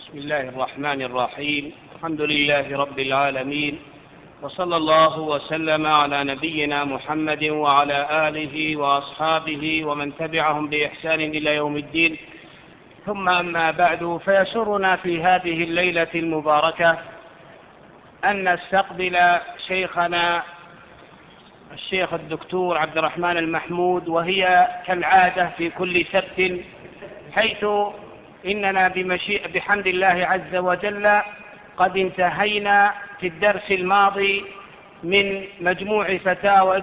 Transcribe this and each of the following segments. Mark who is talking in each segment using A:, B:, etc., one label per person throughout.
A: بسم الله الرحمن الرحيم. الحمد لله رب العالمين، وصلى الله وسلم على نبينا محمد وعلى آله وأصحابه ومن تبعهم بإحسان إلى يوم الدين. ثم أما بعد، فيسرنا في هذه الليلة المباركة أن نستقبل شيخنا الشيخ الدكتور عبد الرحمن المحمود، وهي كالعادة في كل سبت، حيث إننا بحمد الله عز وجل قد انتهينا في الدرس الماضي من مجموع فتاوى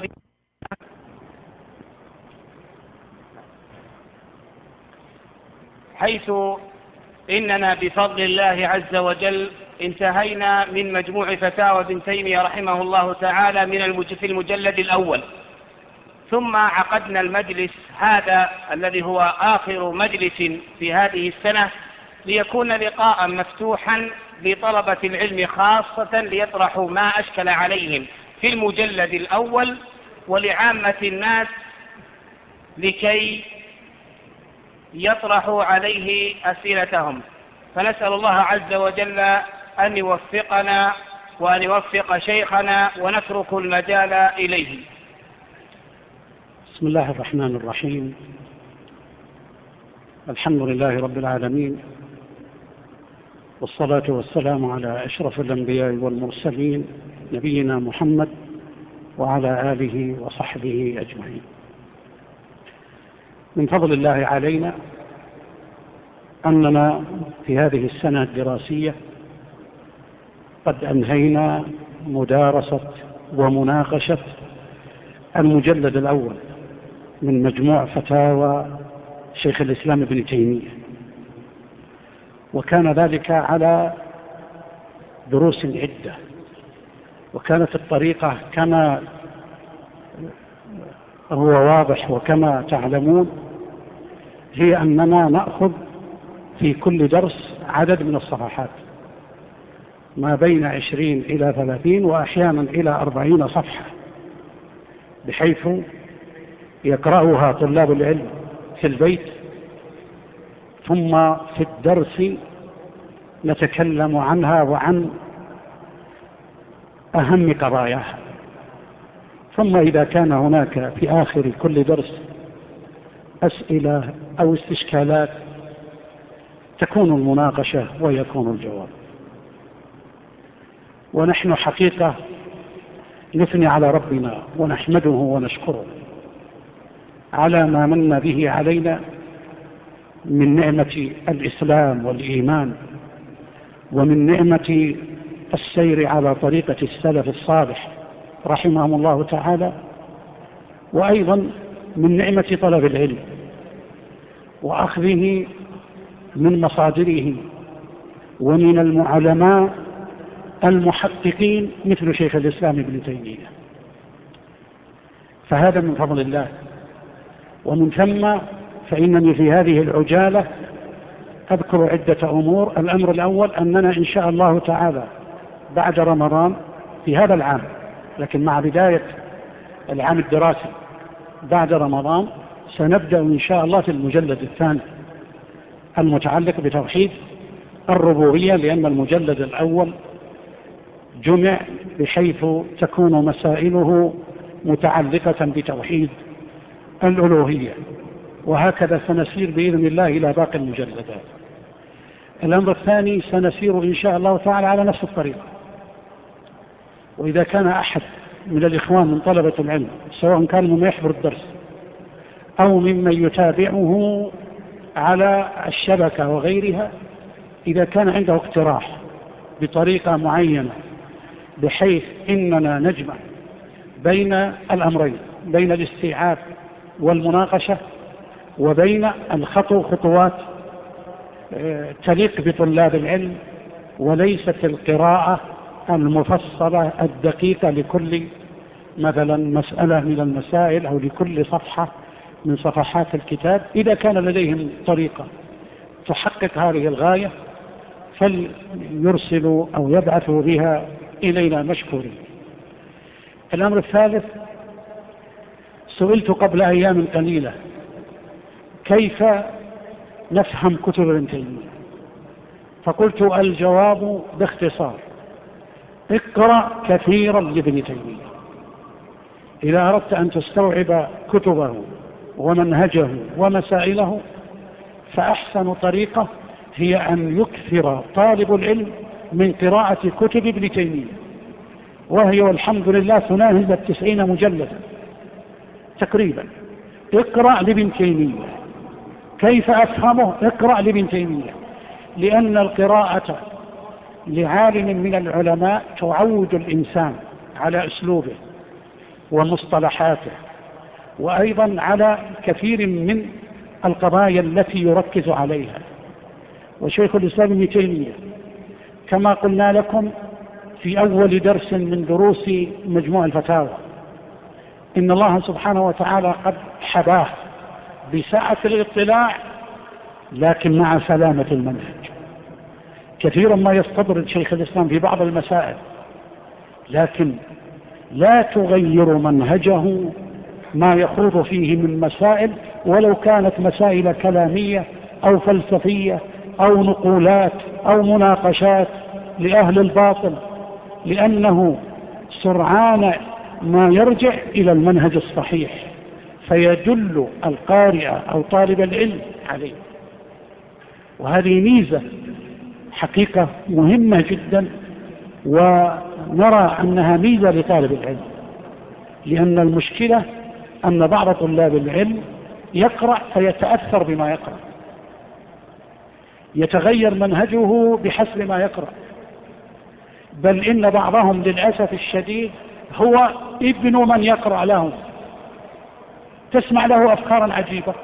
A: حيث إننا بفضل الله عز وجل انتهينا من مجموع فتاوى ابن تيمية رحمه الله تعالى في المجلد الأول. ثم عقدنا المجلس هذا الذي هو آخر مجلس في هذه السنة ليكون لقاء مفتوحا لطلبة العلم خاصة، ليطرحوا ما أشكل عليهم في المجلد الأول، ولعامة الناس لكي يطرحوا عليه أسئلتهم. فنسأل الله عز وجل أن يوفقنا وأن يوفق شيخنا، ونترك المجال إليه.
B: بسم الله الرحمن الرحيم. الحمد لله رب العالمين، والصلاة والسلام على أشرف الأنبياء والمرسلين نبينا محمد وعلى آله وصحبه أجمعين. من فضل الله علينا أننا في هذه السنة الدراسية قد أنهينا مدارسة ومناقشة المجلد الأول من مجموع فتاوى شيخ الإسلام ابن تيمية، وكان ذلك على دروس عدة. وكانت الطريقة كما هو واضح وكما تعلمون هي أننا نأخذ في كل درس عدد من الصفحات ما بين 20 إلى 30 وأحيانا إلى 40 صفحة، بحيث يقرأها طلاب العلم في البيت، ثم في الدرس نتكلم عنها وعن أهم قضاياها. ثم إذا كان هناك في آخر كل درس أسئلة أو استشكالات تكون المناقشة ويكون الجواب. ونحن حقيقة نثني على ربنا ونحمده ونشكره على ما من به علينا من نعمة الإسلام والإيمان، ومن نعمة السير على طريقة السلف الصالح رحمهم الله تعالى، وأيضا من نعمة طلب العلم وأخذه من مصادره ومن العلماء المحققين مثل شيخ الإسلام ابن تيمية. فهذا من فضل الله. ومن ثم فإنني في هذه العجالة أذكر عدة أمور. الأمر الأول أننا إن شاء الله تعالى بعد رمضان في هذا العام، لكن مع بداية العام الدراسي بعد رمضان، سنبدأ إن شاء الله في المجلد الثاني المتعلق بتوحيد الربوبية، لأن المجلد الأول جمع بحيث تكون مسائله متعلقة بتوحيد الألوهية، وهكذا سنسير بإذن الله إلى باقي المجلدات. الأمر الثاني سنسير إن شاء الله تعالى على نفس الطريقة. وإذا كان أحد من الإخوان من طلبة العلم، سواء كان ممن يحضر الدرس أو ممن يتابعه على الشبكة وغيرها، إذا كان عنده اقتراح بطريقة معينة بحيث إننا نجمع بين الأمرين، بين الاستيعاب والمناقشة وبين خطوات تليق بطلاب العلم، وليست القراءة المفصلة الدقيقة لكل مثلا مسألة من المسائل أو لكل صفحة من صفحات الكتاب. إذا كان لديهم طريقة تحقق هذه الغاية فليرسلوا أو يبعثوا بها إلينا مشكورين. الأمر الثالث، سئلت قبل أيام قليلة كيف نفهم كتب ابن تيمية. فقلت الجواب باختصار: اقرأ كثيرا لابن تيمية. إذا أردت أن تستوعب كتبه ومنهجه ومسائله، فأحسن طريقة هي أن يكثر طالب العلم من قراءة كتب ابن تيمية، وهي والحمد لله تناهز 90 مجلدا تقريبا. اقرأ لابن تيمية. كيف أفهمه؟ اقرأ لابن تيمية، لأن القراءة لعالم من العلماء تعود الإنسان على أسلوبه ومصطلحاته، وأيضا على كثير من القضايا التي يركز عليها. وشيخ الإسلام ابن تيمية كما قلنا لكم في أول درس من دروس مجموع الفتاوى، إن الله سبحانه وتعالى قد حباه بسعة الاطلاع لكن مع سلامة المنهج. كثيرا ما يستطرد شيخ الإسلام في بعض المسائل، لكن لا تغير منهجه ما يخوض فيه من مسائل، ولو كانت مسائل كلامية أو فلسفية أو نقولات أو مناقشات لأهل الباطل، لأنه سرعان ما يرجع إلى المنهج الصحيح فيدل القارئ أو طالب العلم عليه. وهذه ميزة حقيقة مهمة جدا، ونرى أنها ميزة لطالب العلم، لأن المشكلة أن بعض طلاب العلم يقرأ فيتأثر بما يقرأ، يتغير منهجه بحسب ما يقرأ، بل إن بعضهم للأسف الشديد هو ابن من يقرأ لهم، تسمع له أفكارا عجيبة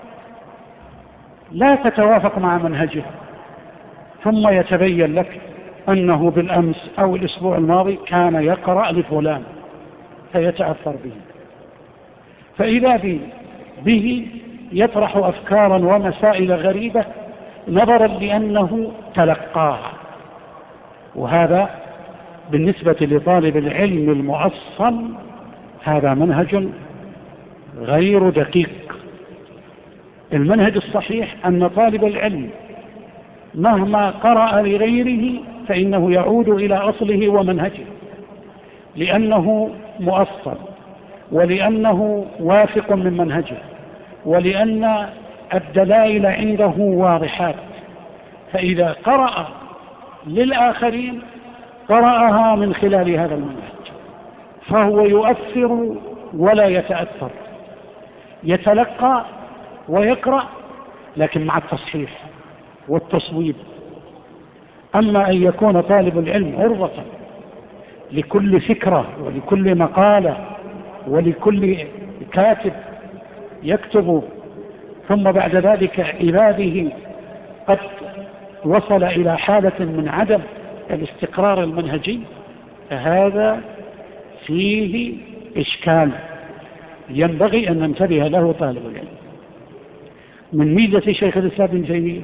B: لا تتوافق مع منهجه، ثم يتبين لك أنه بالأمس أو الأسبوع الماضي كان يقرأ لفلان فيتأثر به، فإذا به يطرح أفكارا ومسائل غريبة نظرا لأنه تلقاها. وهذا بالنسبة لطالب العلم المؤصل هذا منهج غير دقيق. المنهج الصحيح أن طالب العلم مهما قرأ لغيره فإنه يعود إلى أصله ومنهجه، لأنه مؤصل، ولأنه واثق من منهجه، ولأن الدلائل عنده واضحات. فإذا قرأ للآخرين قرأها من خلال هذا المنهج، فهو يؤثر ولا يتأثر، يتلقى ويقرأ لكن مع التصحيح والتصويب. أما أن يكون طالب العلم عرضة لكل فكرة ولكل مقالة ولكل كاتب يكتب، ثم بعد ذلك إذا به قد وصل إلى حالة من عدم الاستقرار المنهجي، فهذا فيه إشكال ينبغي أن ننتبه له طالب العلم. من ميزة شيخ الإسلام ابن تيمية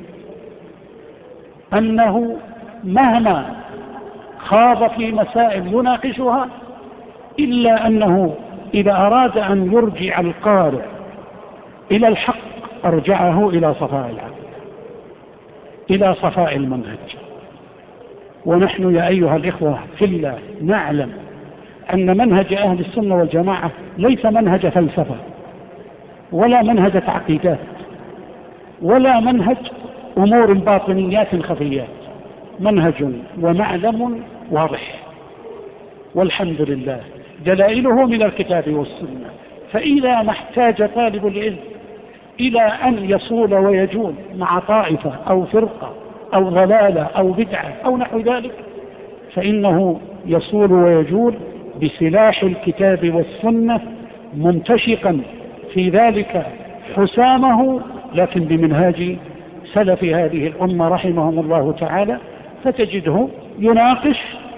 B: أنه مهما خاض في مسائل يناقشها، إلا أنه إذا أراد أن يرجع القارئ إلى الحق أرجعه إلى صفاء العقل، إلى صفاء المنهج. ونحن يا أيها الإخوة في الله نعلم أن منهج أهل السنة والجماعة ليس منهج فلسفة ولا منهج تعقيدات ولا منهج أمور باطنيات خفيات، منهج ومعلم واضح، والحمد لله دلائله من الكتاب والسنة. فإذا ما احتاج طالب العلم إلى أن يصول ويجول مع طائفة أو فرقة أو ضلالة أو بدعة أو نحو ذلك، فإنه يصول ويجول بسلاح الكتاب والسنة ممتشقا في ذلك حسامه، لكن بمنهاج سلف هذه الأمة رحمهم الله تعالى، فتجده يناقش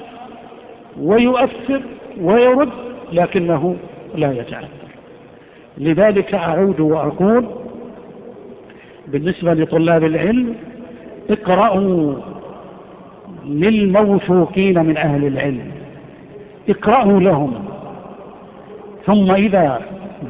B: ويؤثر ويرد لكنه لا يتأثر. لذلك أعود وأقول بالنسبة لطلاب العلم: اقرأوا للموثوقين من أهل العلم، اقرأوا لهم، ثم إذا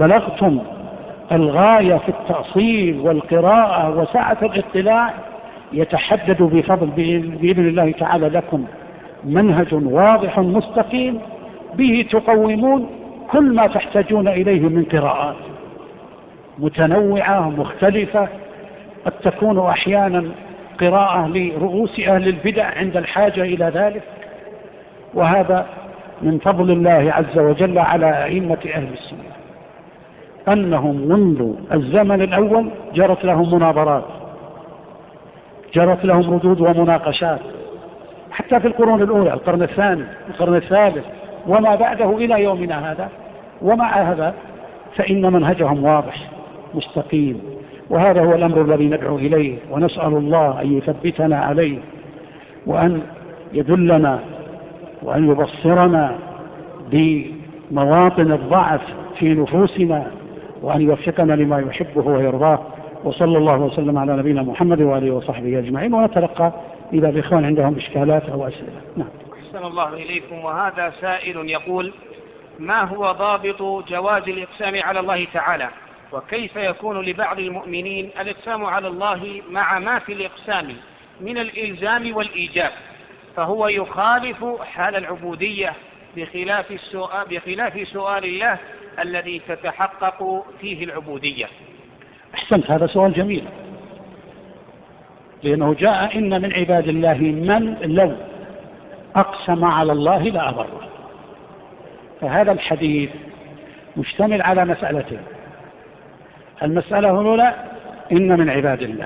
B: بلغتم الغاية في التأصيل والقراءة وسعة الاطلاع يتحدد بإذن الله تعالى لكم منهج واضح مستقيم به تقومون كل ما تحتاجون إليه من قراءات متنوعة مختلفة، قد تكون أحيانا قراءة لرؤوس أهل البدع عند الحاجة إلى ذلك. وهذا من فضل الله عز وجل على أئمة أهل السنة، أنهم منذ الزمن الأول جرت لهم مناظرات، جرت لهم ردود ومناقشات، حتى في القرون الأولى، القرن الثاني، القرن الثالث، وما بعده إلى يومنا هذا. ومع هذا فإن منهجهم واضح مستقيم، وهذا هو الأمر الذي ندعو إليه، ونسأل الله أن يثبتنا عليه، وأن يدلنا وأن يبصرنا بمواطن الضعف في نفوسنا، وأن يوفقنا لما يحبه ويرضاه. وصلى الله وسلم على نبينا محمد وآله وصحبه أجمعين. ونتلقى إذا الإخوان عندهم إشكالات أو أسئلة. نعم.
A: أحسن الله إليكم. وهذا سائل يقول: ما هو ضابط جواز الإقسام على الله تعالى؟ وكيف يكون لبعض المؤمنين الإقسام على الله مع ما في الإقسام من الإلزام والإيجاب، فهو يخالف حال العبودية بخلاف سؤال الله الذي تتحقق فيه العبودية؟
B: أحسنت، هذا سؤال جميل، لأنه جاء: إن من عباد الله من لو أقسم على الله لأبره. فهذا الحديث مشتمل على مسألتين. المسألة الأولى: إن من عباد الله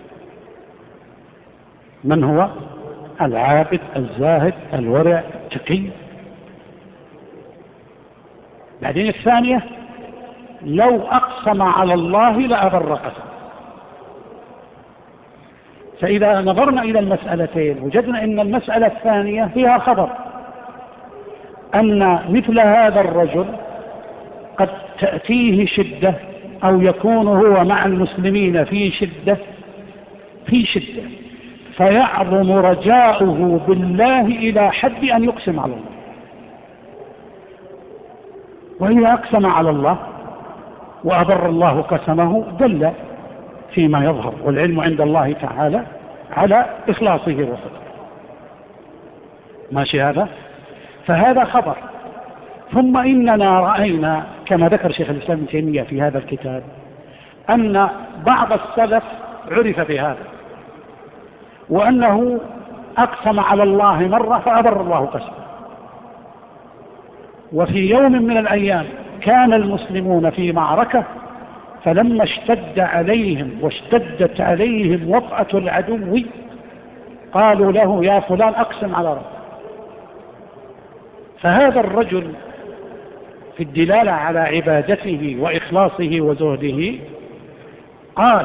B: من هو العابد الزاهد الورع التقي. بعدين الثانية: لو أقسم على الله لأبر قسم. فإذا نظرنا إلى المسألتين وجدنا أن المسألة الثانية فيها خبر، أن مثل هذا الرجل قد تأتيه شدة، أو يكون هو مع المسلمين في شدة فيعظم رجاؤه بالله إلى حد أن يقسم على الله. وإذا أقسم على الله وأبر الله قسمه دل فيما يظهر، والعلم عند الله تعالى على إخلاصه وصدقه. ماشي هذا؟ فهذا خبر. ثم إننا رأينا كما ذكر شيخ الإسلام ابن تيمية في هذا الكتاب أن بعض السلف عرف بهذا، وأنه أقسم على الله مرة فأبر الله قسمه. وفي يوم من الأيام كان المسلمون في معركة، فلما اشتد عليهم واشتدت عليهم وطأة العدو قالوا له: يا فلان أقسم على ربك. فهذا الرجل في الدلالة على عبادته وإخلاصه وزهده قال: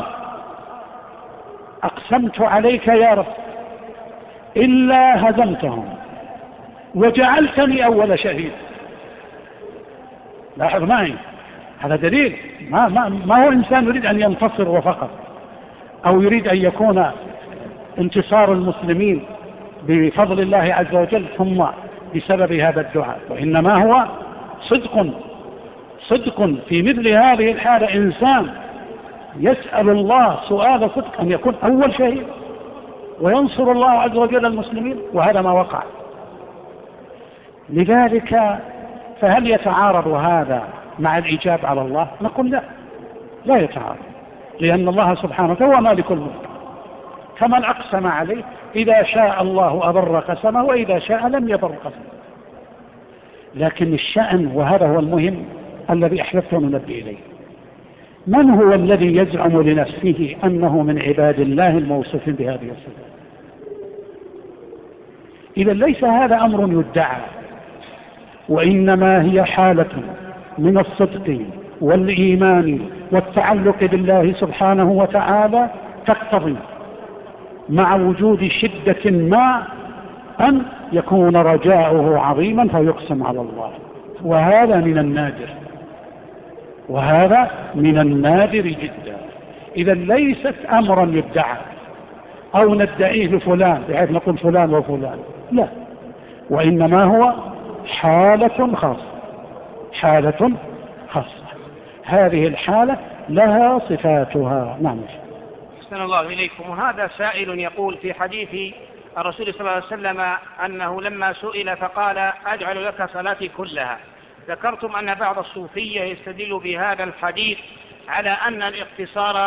B: أقسمت عليك يا رب إلا هزمتهم وجعلتني أول شهيد. لاحظ معي، هذا دليل. ما هو إنسان يريد أن ينتصر وفقط، أو يريد أن يكون انتصار المسلمين بفضل الله عز وجل ثم بسبب هذا الدعاء، وإنما هو صدق في مثل هذه الحالة. إنسان يسأل الله سؤال صدق أن يكون أول شهيد وينصر الله عز وجل المسلمين، وهذا ما وقع. لذلك فهل يتعارض هذا مع الإجاب على الله؟ نقول لا يتعارض، لأن الله سبحانه هو مالك الملك، فمن أقسم عليه إذا شاء الله أبر قسمه، وإذا شاء لم يبر قسمه. لكن الشأن، وهذا هو المهم الذي أحببت أن ننبه إليه: من هو الذي يزعم لنفسه أنه من عباد الله الموصوفين بهذه الصفات؟ إذا ليس هذا أمر يدعى، وإنما هي حالة من الصدق والإيمان والتعلق بالله سبحانه وتعالى، تقتضي مع وجود شدة ما أن يكون رجاؤه عظيما فيقسم على الله. وهذا من النادر جدا. إذا ليست أمرا يدعى أو ندعيه لفلان بحيث نقول فلان وفلان، لا، وإنما هو حالة خاصة. هذه الحالة لها صفاتها. نعم.
A: أحسن الله إليكم. وهذا سائل يقول في حديث الرسول صلى الله عليه وسلم أنه لما سئل فقال أجعل لك صلاتي كلها، ذكرتم أن بعض الصوفية يستدل بهذا الحديث على أن الاقتصار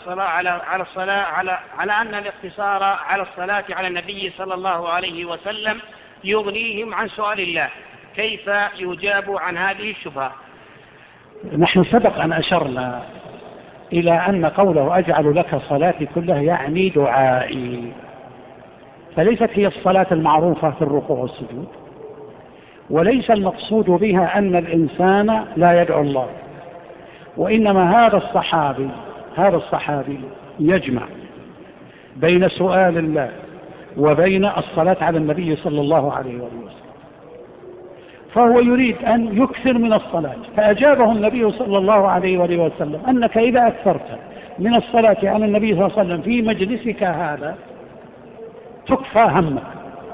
A: على الصلاة على النبي صلى الله عليه وسلم يغنيهم عن سؤال الله، كيف يجاب عن هذه الشبهة؟
B: نحن سبق أن أشرنا إلى أن قوله أجعل لك صلاتي كلها يعني دعائي، فليست هي الصلاة المعروفة في الركوع والسجود، وليس المقصود بها أن الإنسان لا يدعو الله، وإنما هذا الصحابي يجمع بين سؤال الله وبين الصلاة على النبي صلى الله عليه وسلم، فهو يريد أن يكثر من الصلاة، فأجابه النبي صلى الله عليه وسلم أنك إذا أكثرت من الصلاة على النبي صلى الله عليه وسلم في مجلسك هذا تكفى همك.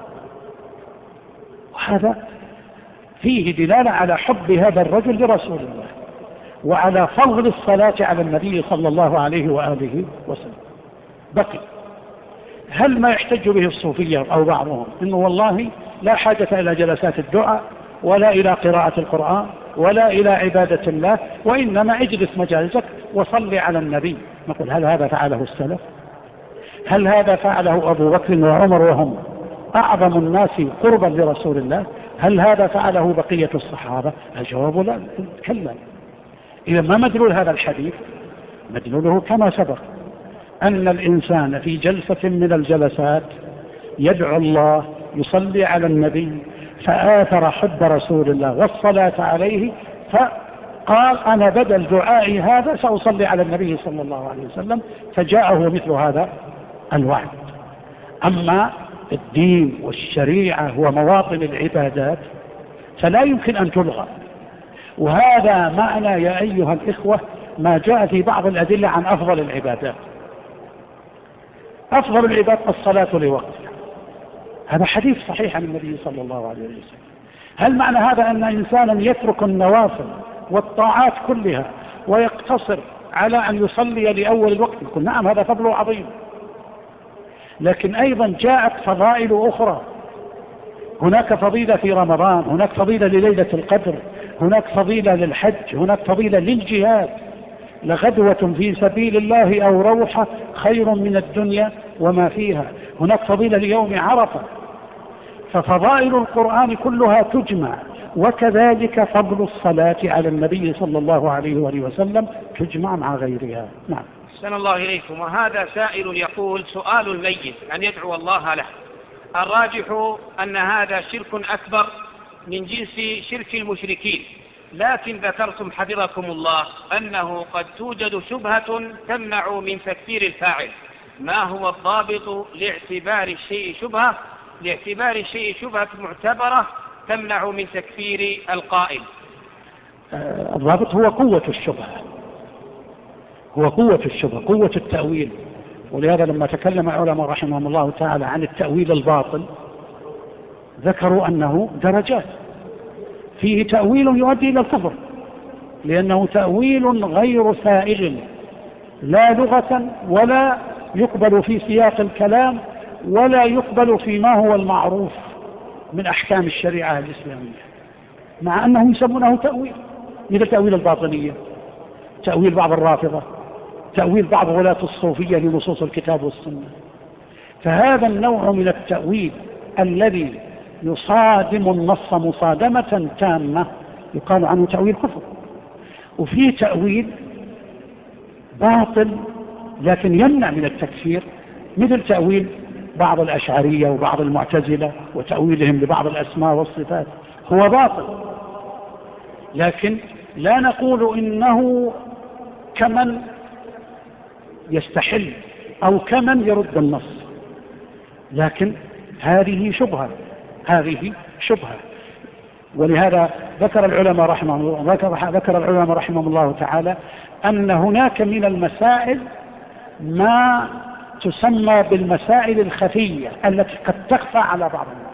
B: وهذا فيه دلالة على حب هذا الرجل لرسول الله وعلى فضل الصلاة على النبي صلى الله عليه وآله وسلم. بقي هل ما يحتج به الصوفية أو بعضهم إنه والله لا حاجة إلى جلسات الدعاء ولا إلى قراءة القرآن ولا إلى عبادة الله، وإنما اجلس مجالسك وصلي على النبي؟ نقول هل هذا فعله السلف؟ هل هذا فعله أبو بكر وعمر وهم أعظم الناس قربا لرسول الله؟ هل هذا فعله بقية الصحابة؟ الجواب لا، كلا. إذا ما مدلول هذا الحديث؟ مدلوله كما سبق أن الإنسان في جلسة من الجلسات يدعو الله يصلي على النبي، فآثر حب رسول الله والصلاة عليه، فقال أنا بدل دعائي هذا سأصلي على النبي صلى الله عليه وسلم، فجاءه مثل هذا الوعد. أما الدين والشريعة ومواطن العبادات فلا يمكن أن تلغى، وهذا معنى يا أيها الإخوة ما جاء في بعض الأدلة عن أفضل العبادات. أفضل العبادات الصلاة لوقتها، هذا حديث صحيح عن النبي صلى الله عليه وسلم. هل معنى هذا أن إنسانا يترك النوافل والطاعات كلها ويقتصر على أن يصلي لأول الوقت؟ يقول نعم هذا فضل عظيم، لكن أيضا جاءت فضائل أخرى. هناك فضيلة في رمضان، هناك فضيلة لليلة القدر، هناك فضيلة للحج، هناك فضيلة للجهاد. لغدوة في سبيل الله أو روحة خير من الدنيا وما فيها. هناك فضيلة ليوم عرفة. ففضائل القرآن كلها تجمع، وكذلك فضل الصلاة على النبي صلى الله عليه وسلم تجمع مع غيرها. نعم.
A: أحسن الله إليكم. وهذا سائل يقول سؤال الميت أن يدعو الله له، الراجح أن هذا شرك أكبر من جنس شرك المشركين، لكن ذكرتم حفظكم الله أنه قد توجد شبهة تمنع من تكفير الفاعل، ما هو الضابط لاعتبار الشيء شبهة معتبرة تمنع من تكفير القائل؟
B: الضابط هو قوة الشبهة، قوة التأويل. ولهذا لما تكلم العلماء رحمهم الله تعالى عن التأويل الباطل ذكروا أنه درجات، فيه تأويل يؤدي إلى الكفر لأنه تأويل غير سائغ لا لغة ولا يقبل في سياق الكلام ولا يقبل فيما هو المعروف من أحكام الشريعة الإسلامية، مع أنهم يسمونه تأويل، مثل تأويل الباطنية، تأويل بعض الرافضة، تأويل بعض ولاة الصوفية لنصوص الكتاب والسنة. فهذا النوع من التأويل الذي يصادم النص مصادمة تامة يقال عنه تأويل كفر. وفيه تأويل باطل لكن يمنع من التكفير، مثل تأويل بعض الأشعرية وبعض المعتزلة وتأويلهم لبعض الأسماء والصفات، هو باطل، لكن لا نقول إنه كمن يستحل أو كمن يرد النص، لكن هذه شبهة. ولهذا ذكر العلماء رحمهم الله تعالى أن هناك من المسائل ما تسمى بالمسائل الخفية التي قد تخفى على بعض الناس،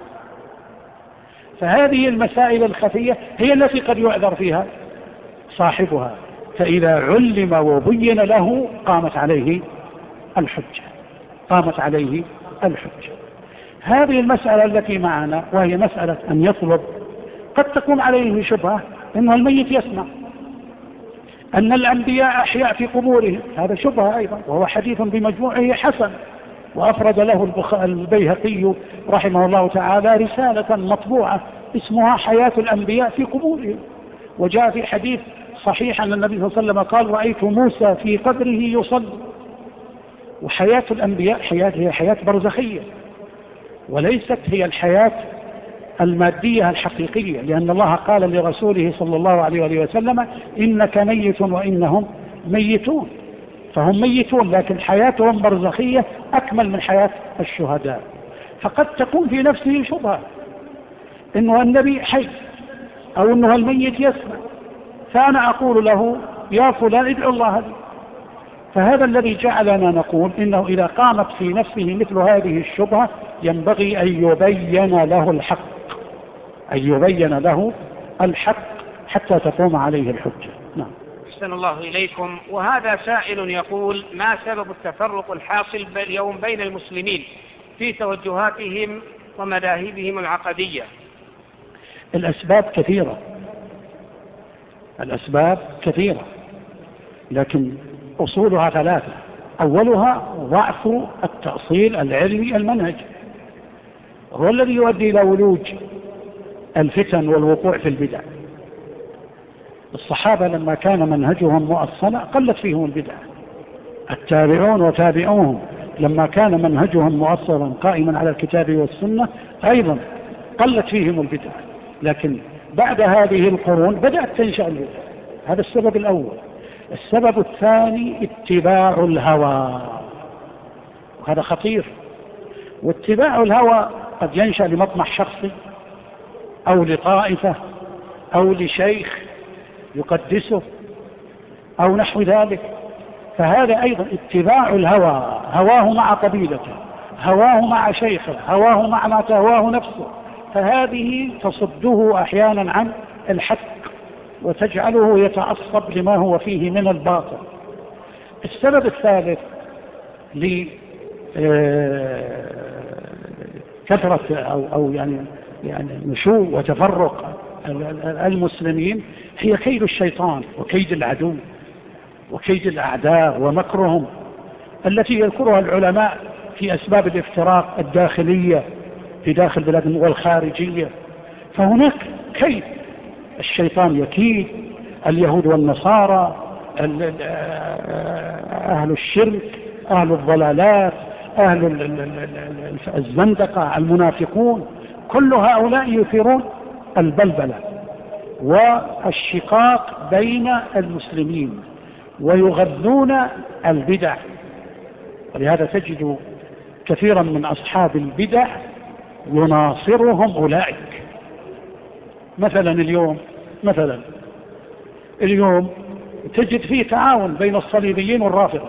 B: فهذه المسائل الخفية هي التي قد يعذر فيها صاحبها، فإذا علم وبين له قامت عليه الحجة، قامت عليه الحجة. هذه المسألة التي معنا وهي مسألة أن يطلب، قد تكون عليه شبهة أنه الميت يسمع، أن الأنبياء أحياء في قبورهم، هذا شبهة أيضا، وهو حديث بمجموعه حسن، وأفرد له البيهقي رحمه الله تعالى رسالة مطبوعة اسمها حياة الأنبياء في قبورهم. وجاء في حديث صحيح أن النبي صلى الله عليه وسلم قال: رأيت موسى في قبره يصلي. وحياة الأنبياء هي حياة برزخية، وليست هي الحياة المادية الحقيقية، لأن الله قال لرسوله صلى الله عليه وسلم: إنك ميت وإنهم ميتون. فهم ميتون، لكن حياتهم برزخية أكمل من حياة الشهداء. فقد تكون في نفسه شبهة إنه النبي حي أو إنه الميت يسمع، فأنا أقول له: يا فلان ادعو الله لي. فهذا الذي جعلنا نقول إنه إذا قامت في نفسه مثل هذه الشبهة ينبغي أن يبين له الحق، أن يبين له الحق حتى تقوم عليه الحجة. نعم.
A: أحسن الله إليكم. وهذا سائل يقول: ما سبب التفرق الحاصل اليوم بين المسلمين في توجهاتهم ومذاهبهم العقدية؟
B: الأسباب كثيرة، لكن أصولها ثلاثة. أولها ضعف التأصيل العلمي المنهجي، هو الذي يؤدي إلى ولوج الفتن والوقوع في البدع. الصحابة لما كان منهجهم مؤصلا قلت فيهم البدع، التابعون وتابعوهم لما كان منهجهم مؤصلا قائما على الكتاب والسنة أيضا قلت فيهم البدع. لكن بعد هذه القرون بدأت تنشأ البدع، هذا السبب الأول. السبب الثاني اتباع الهوى، وهذا خطير. واتباع الهوى قد ينشأ لمطمح شخصي أو لطائفة أو لشيخ يقدسه أو نحو ذلك، فهذا أيضا اتباع الهوى، هواه مع قبيلته، هواه مع شيخه، هواه مع ما تهواه نفسه، فهذه تصده أحيانا عن الحق وتجعله يتعصب لما هو فيه من الباطل. السبب الثالث لكثرة أو يعني نشوء وتفرق المسلمين هي كيد الشيطان وكيد العدو وكيد الأعداء ومكرهم التي يذكرها العلماء في أسباب الافتراق الداخلية في داخل بلادهم والخارجية. فهناك كيد، الشيطان يكيد اليهود والنصارى، أهل الشرك، أهل الضلالات، أهل الزندقة، المنافقون، كل هؤلاء يثيرون البلبلة والشقاق بين المسلمين ويغذون البدع. ولهذا تجد كثيرا من أصحاب البدع يناصرهم أولئك. مثلا اليوم تجد فيه تعاون بين الصليبيين والرافضة.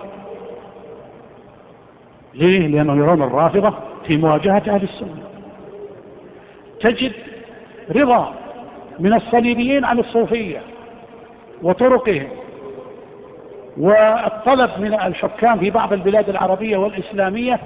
B: ليه؟ لأنهم يرون الرافضة في مواجهة أهل السنة. تجد رضا من الصليبيين عن الصوفية وطرقهم، والطلب من الحكام في بعض البلاد العربية والإسلامية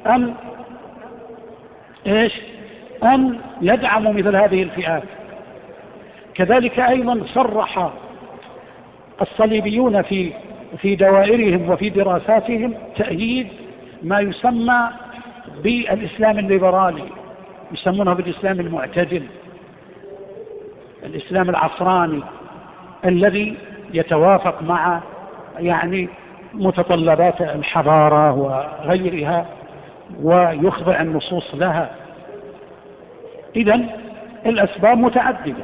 B: أن يدعموا مثل هذه الفئات. كذلك أيضا صرح الصليبيون في دوائرهم وفي دراساتهم تأييد ما يسمى بالإسلام الليبرالي، يسمونه بالإسلام المعتدل، الإسلام العصراني الذي يتوافق مع متطلبات الحضارة وغيرها ويخضع النصوص لها. إذن الأسباب متعددة،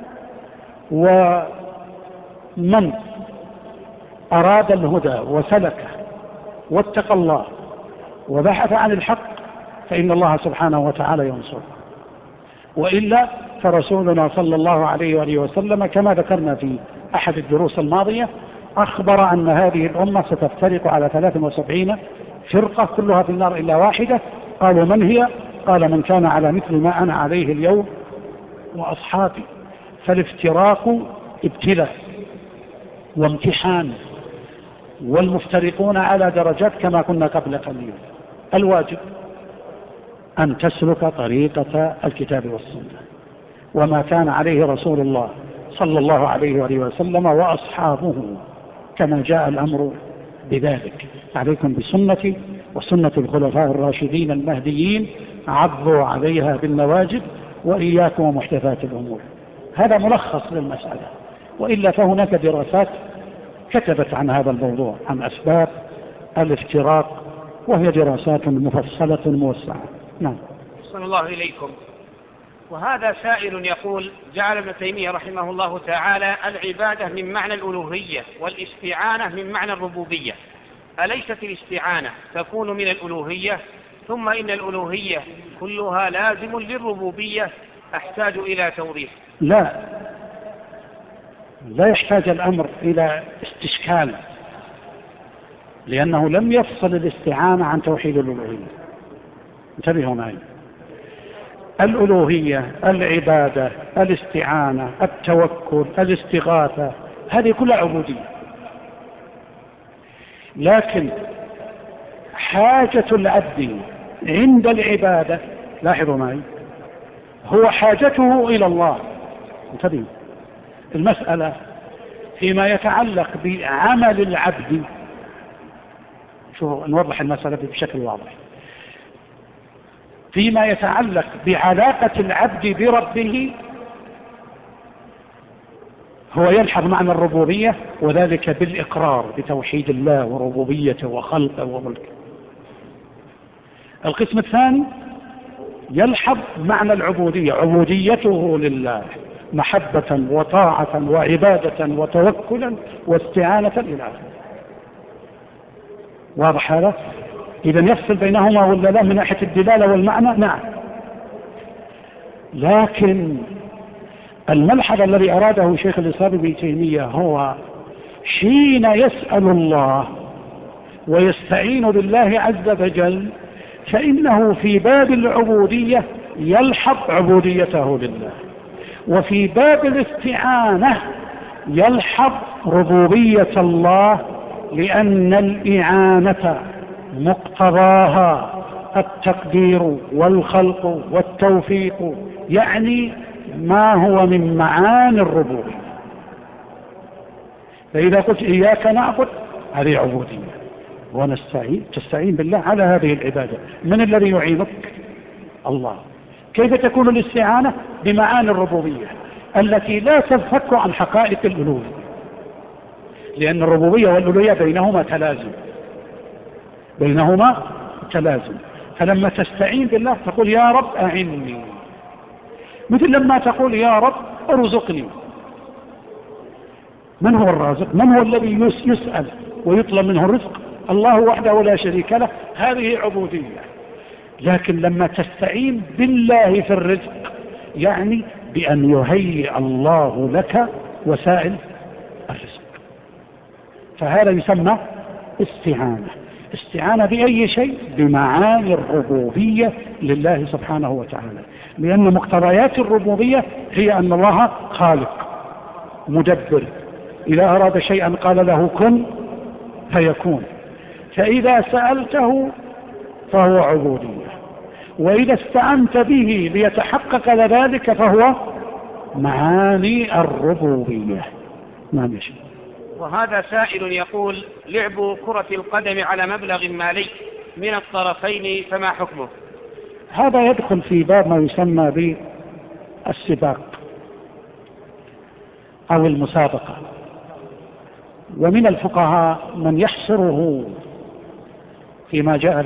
B: ومن أراد الهدى وسلكه واتقى الله وبحث عن الحق فإن الله سبحانه وتعالى ينصره، وإلا فرسولنا صلى الله عليه وآله وسلم كما ذكرنا في أحد الدروس الماضية أخبر أن هذه الأمة ستفترق على 73 فرقة كلها في النار إلا واحدة. قالوا: من هي؟ قال: من كان على مثل ما أنا عليه اليوم وأصحابي. فالافتراق ابتلاء وامتحان والمفترقون على درجات كما كنا قبل قليل. الواجب أن تسلك طريقة الكتاب والسنة وما كان عليه رسول الله صلى الله عليه وآله وسلم وأصحابه كما جاء الأمر بذلك. عليكم بسنتي وسنة الخلفاء الراشدين المهديين، عضوا عليها بالنواجذ، وإياكم ومحدثات الأمور. هذا ملخص للمسألة، وإلا فهناك دراسات كتبت عن هذا الموضوع، عن أسباب الافتراق، وهي دراسات مفصلة موسعة. نعم.
A: أحسن الله إليكم. وهذا سائل يقول: جعل ابن تيمية رحمه الله تعالى العبادة من معنى الألوهية والاستعانة من معنى الربوبية، أليست الاستعانة تكون من الألوهية؟ ثم إن الألوهية كلها لازم للربوبية. أحتاج إلى توضيح.
B: لا يحتاج الأمر إلى استشكال، لأنه لم يفصل الاستعانة عن توحيد الألوهية. انتبهوا معي، الألوهية، العبادة، الاستعانة، التوكل، الاستغاثة، هذه كلها عبودية. لكن حاجة العبد عند العبادة، لاحظوا معي، هو حاجته إلى الله. انتبهوا، المسألة فيما يتعلق بعمل العبد، شوفوا نوضح المسألة بشكل واضح. فيما يتعلق بعلاقة العبد بربه هو يلحظ معنى الربوبية، وذلك بالإقرار بتوحيد الله وربوبيته وخلقه وملكه. القسم الثاني يلحظ معنى العبودية، عبوديته لله، محبة وطاعة وعبادة وتوكلا واستعانة إلى آخره. واضح هذا؟ إذا يفصل بينهما ولا لا من ناحية الدلالة والمعنى؟ نعم. لكن الملحظ الذي أراده شيخ الإسلام ابن تيمية هو حين يسأل الله ويستعين بالله عز وجل، فإنه في باب العبودية يلحظ عبوديته لله، وفي باب الاستعانة يلحظ ربوبية الله، لأن الإعانة مقتضاها التقدير والخلق والتوفيق، يعني ما هو من معاني الربوبية. فإذا قلت إياك نعبد، هذه عبودية، تستعين بالله على هذه العبادة. من الذي يعينك؟ الله. كيف تكون الاستعانة؟ بمعاني الربوبية التي لا تنفك عن حقائق الألوهية، لأن الربوبية والألوهية بينهما تلازم. فلما تستعين بالله تقول يا رب أعني، مثل لما تقول يا رب ارزقني. من هو الرازق؟ من هو الذي يسأل ويطلب منه الرزق؟ الله وحده لا شريك له، هذه عبودية. لكن لما تستعين بالله في الرزق، يعني بأن يهيئ الله لك وسائل الرزق، فهذا يسمى استعانة بأي شيء؟ بمعاني الربوبية لله سبحانه وتعالى، لأن مقتضيات الربوبية هي أن الله خالق مدبر، إذا أراد شيئا قال له كن فيكون، فإذا سألته فهو عبودية، وإذا استعنت به ليتحقق ذلك فهو معاني الربوبية. ما مشي.
A: وهذا سائل يقول: لعب كرة القدم على مبلغ مالي من الطرفين فما حكمه؟
B: هذا يدخل في باب ما يسمى بالسباق أو المسابقة، ومن الفقهاء من يحصره فيما جاء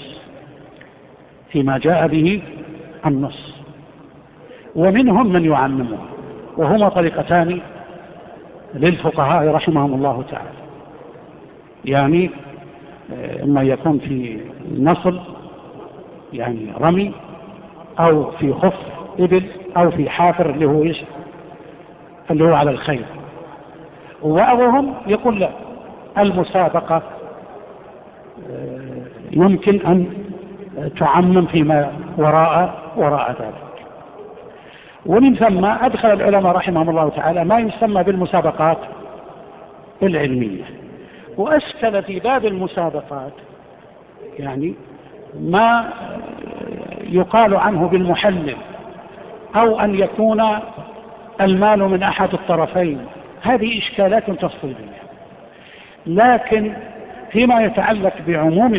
B: به النص، ومنهم من يعممه، وهما طريقتان للفقهاء رحمهم الله تعالى. يعني إما يكون في نصل يعني رمي، أو في خف إبل، أو في حافر اللي هو على الخيل. وبعضهم يقول لا، المسابقة يمكن أن تعمم فيما وراء ذلك. ومن ثم أدخل العلماء رحمهم الله تعالى ما يسمى بالمسابقات العلمية، وأشكل في باب المسابقات يعني ما يقال عنه بالمحلل، أو أن يكون المال من أحد الطرفين. هذه إشكالات تفصيلية. لكن فيما يتعلق بعموم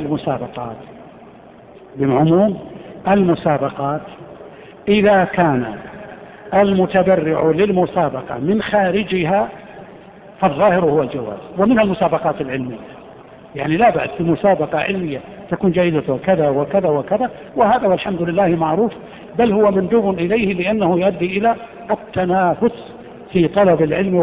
B: المسابقات، إذا كان المتبرع للمسابقة من خارجها فالظاهر هو الجواز. ومن المسابقات العلمية يعني لا بأس بمسابقة علمية تكون جائزة كذا وكذا وكذا، وهذا والحمد لله معروف، بل هو مندوب إليه لأنه يؤدي إلى التنافس في طلب العلم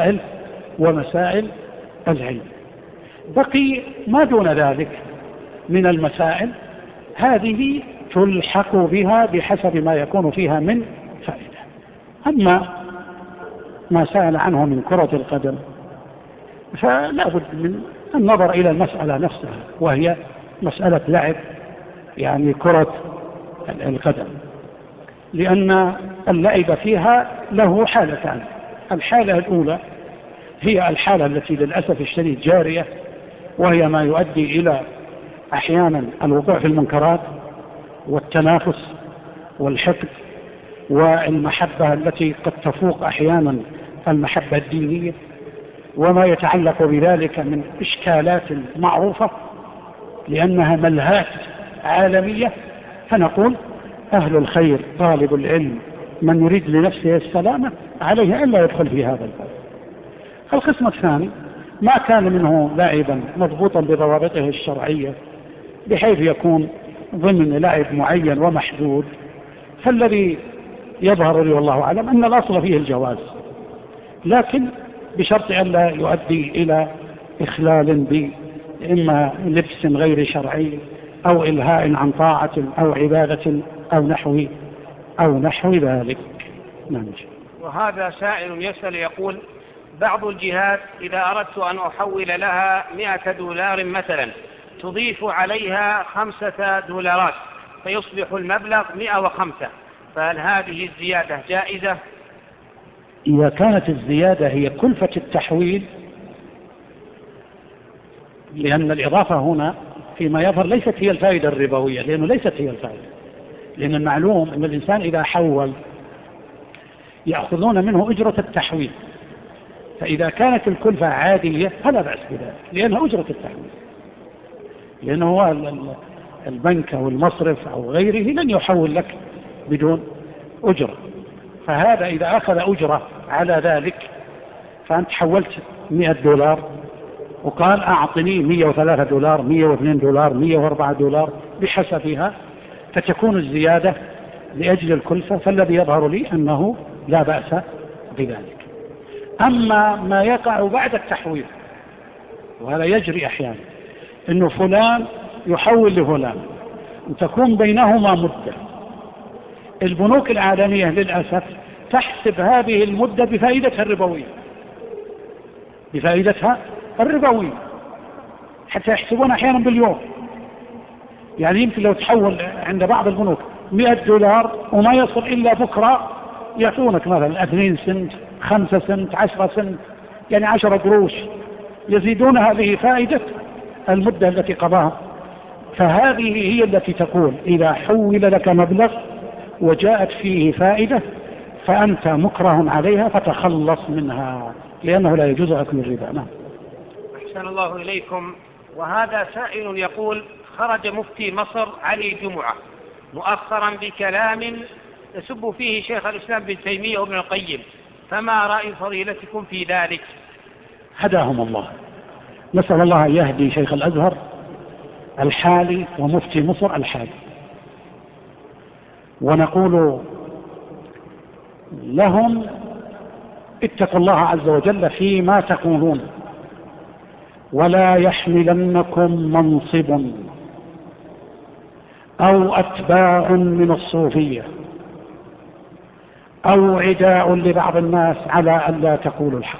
B: ومسائل العلم. بقي ما دون ذلك من المسائل، هذه تلحق بها بحسب ما يكون فيها من فائدة. أما ما سأل عنه من كرة القدم فلا بد من النظر إلى المسألة نفسها، وهي مسألة لعب يعني كرة القدم، لأن اللعب فيها له حالتان. الحالة الأولى هي الحالة التي للأسف الشديد جارية، وهي ما يؤدي إلى أحيانا الوقوع في المنكرات والتنافس والحقد والمحبة التي قد تفوق أحيانا المحبة الدينية، وما يتعلق بذلك من إشكالات معروفة لأنها ملهات عالمية. فنقول أهل الخير طالب العلم من يريد لنفسه السلامة عليه ألا يدخل في هذا الباب. القسم الثاني ما كان منه لاعبا مضبوطا بضوابطه الشرعية بحيث يكون ضمن لاعب معين ومحدود، فالذي يظهر لي والله أعلم أن الأصل فيه الجواز، لكن بشرط أن لا يؤدي إلى إخلال بإما لبس غير شرعي أو إلهاء عن طاعة أو عبادة أو نحو ذلك.
A: وهذا سائل يسأل يقول: بعض الجهات إذا أردت أن أحول لها $100 مثلا تضيف عليها $5 فيصبح المبلغ 105، فهل هذه الزيادة جائزة؟
B: إذا كانت الزيادة هي كلفة التحويل، لأن الإضافة هنا فيما يظهر ليست هي الفائدة الربوية، لأنه ليست هي الفائدة، لأن المعلوم أن الإنسان إذا حول يأخذون منه أجرة التحويل، فإذا كانت الكلفة عادية فلا بأس بذلك لأنها أجرة التحويل، لأنه هو البنك أو المصرف أو غيره لن يحول لك بدون أجرة. فهذا إذا أخذ أجرة على ذلك، فأنت حولت $100 وقال أعطني $103 $102 $104 بحسبها، فتكون الزيادة لأجل الكلفة، فالذي يظهر لي أنه لا بأس بذلك. أما ما يقع بعد التحويل، وهذا يجري أحيانا، أنه فلان يحول لفلان وتكون بينهما مدة، البنوك العالمية للأسف تحسب هذه المدة بفائدتها الربوية، حتى يحسبون أحيانا باليوم. يعني يمكن لو تحول عند بعض البنوك $100 وما يصل إلا بكرة يعطونك مثلا 2 سنت 5 سنت 10 سنت، يعني 10 قروش، يزيدون هذه فائدة المدة التي قضاها. فهذه هي التي تقول إذا حول لك مبلغ وجاءت فيه فائدة فأنت مكره عليها فتخلص منها، لأنه لا يجوز أكل الربا. نعم.
A: أحسن الله إليكم. وهذا سائل يقول: خرج مفتي مصر علي جمعة مؤخرا بكلام يسب فيه شيخ الإسلام ابن تيمية وابن القيم، فما رأي فضيلتكم في ذلك؟
B: هداهم الله، نسأل الله أن يهدي شيخ الأزهر الحالي ومفتي مصر الحالي، ونقول لهم اتقوا الله عز وجل فيما تقولون، ولا يحملنكم منصب أو أتباع من الصوفية أو عداء لبعض الناس على أن لا تقولوا الحق.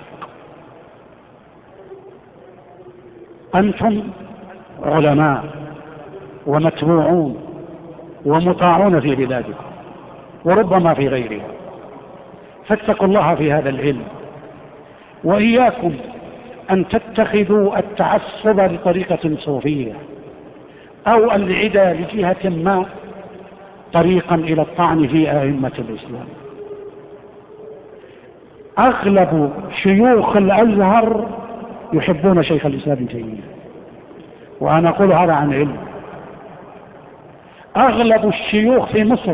B: أنتم علماء ومتبوعون ومطاعون في بلادكم وربما في غيرها، فاتقوا الله في هذا العلم، وإياكم أن تتخذوا التعصب لطريقة صوفية أو العدى لجهة ما طريقا إلى الطعن في أئمة الإسلام. أغلب شيوخ الأزهر يحبون شيخ الإسلام ابن تيمية، وأنا أقول هذا عن علم. أغلب الشيوخ في مصر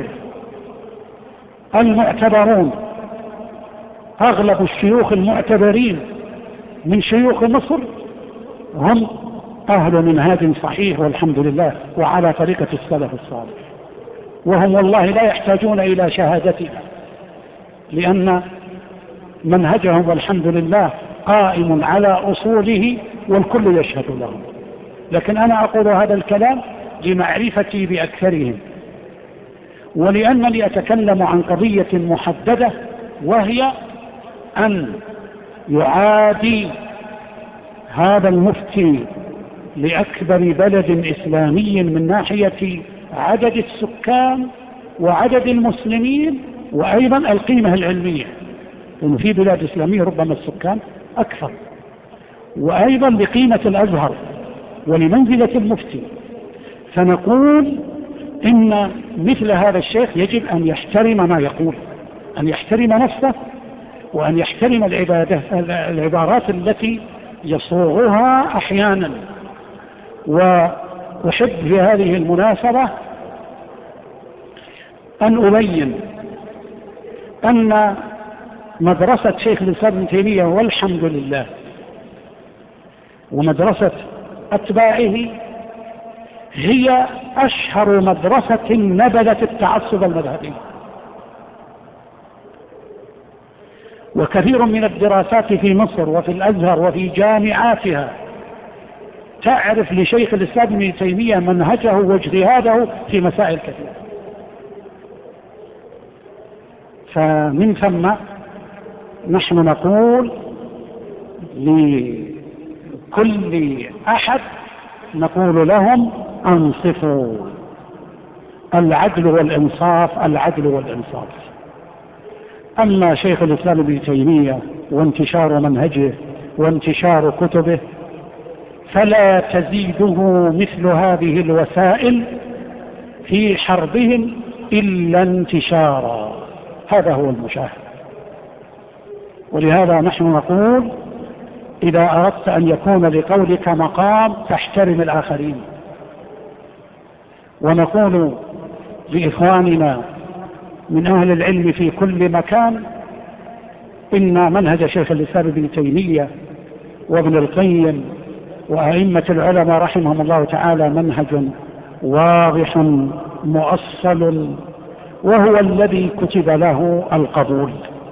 B: المعتبرون، أغلب الشيوخ المعتبرين من شيوخ مصر هم أهل منهاج صحيح والحمد لله وعلى طريقة السلف الصالح، وهم والله لا يحتاجون إلى شهادتنا، لأن منهجهم والحمد لله قائم على أصوله والكل يشهد له. لكن أنا أقول هذا الكلام لمعرفتي بأكثرهم، ولأنني أتكلم عن قضية محددة، وهي أن يعادي هذا المفتي لأكبر بلد إسلامي من ناحية عدد السكان وعدد المسلمين وأيضا القيمة العلمية، لأنه في بلاد إسلامية ربما السكان أكثر، وأيضا لقيمة الأزهر ولمنزلة المفتي. فنقول إن مثل هذا الشيخ يجب أن يحترم ما يقول، أن يحترم نفسه، وأن يحترم العبارات التي يصوغها أحيانا. وأحب في هذه المناسبة أن أبين أن مدرسة شيخ الإسلام ابن تيمية والحمد لله ومدرسة أتباعه هي أشهر مدرسة نبذت التعصب المذهبي. وكثير من الدراسات في مصر وفي الأزهر وفي جامعاتها تعرف لشيخ الإسلام ابن تيمية منهجه واجتهاده في مسائل كثيرة. فمن ثم نحن نقول لكل أحد، نقول لهم أنصفوا، العدل والإنصاف، العدل والإنصاف. أما شيخ الإسلام ابن تيمية وانتشار منهجه وانتشار كتبه فلا تزيده مثل هذه الوسائل في حربهم إلا انتشارا، هذا هو المشاهد. ولهذا نحن نقول إذا أردت أن يكون لقولك مقام فاحترم الآخرين. ونقول لإخواننا من أهل العلم في كل مكان إن منهج شيخ الإسلام ابن تيمية وابن القيم وأئمة العلماء رحمهم الله تعالى منهج واضح مؤصل، وهو الذي كتب له القبول.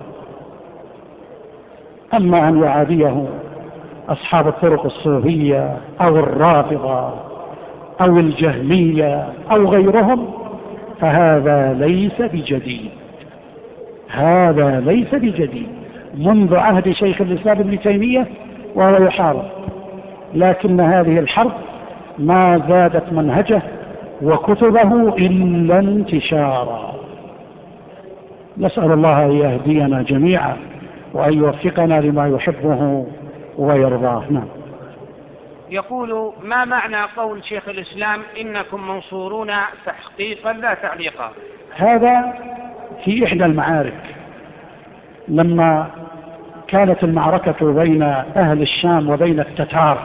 B: أما أن يعاديه أصحاب الطرق الصوفية أو الرافضة أو الجهمية أو غيرهم فهذا ليس بجديد، هذا ليس بجديد، منذ عهد شيخ الإسلام ابن تيمية وهو يحارب، لكن هذه الحرب ما زادت منهجه وكتبه إلا انتشارا. نسأل الله أن يهدينا جميعا وأن يوفقنا لما يحبه ويرضاه. نعم.
A: يقول: ما معنى قول شيخ الإسلام إنكم منصورون تحقيقا لا تعليقا؟
B: هذا في إحدى المعارك، لما كانت المعركة بين أهل الشام وبين التتار،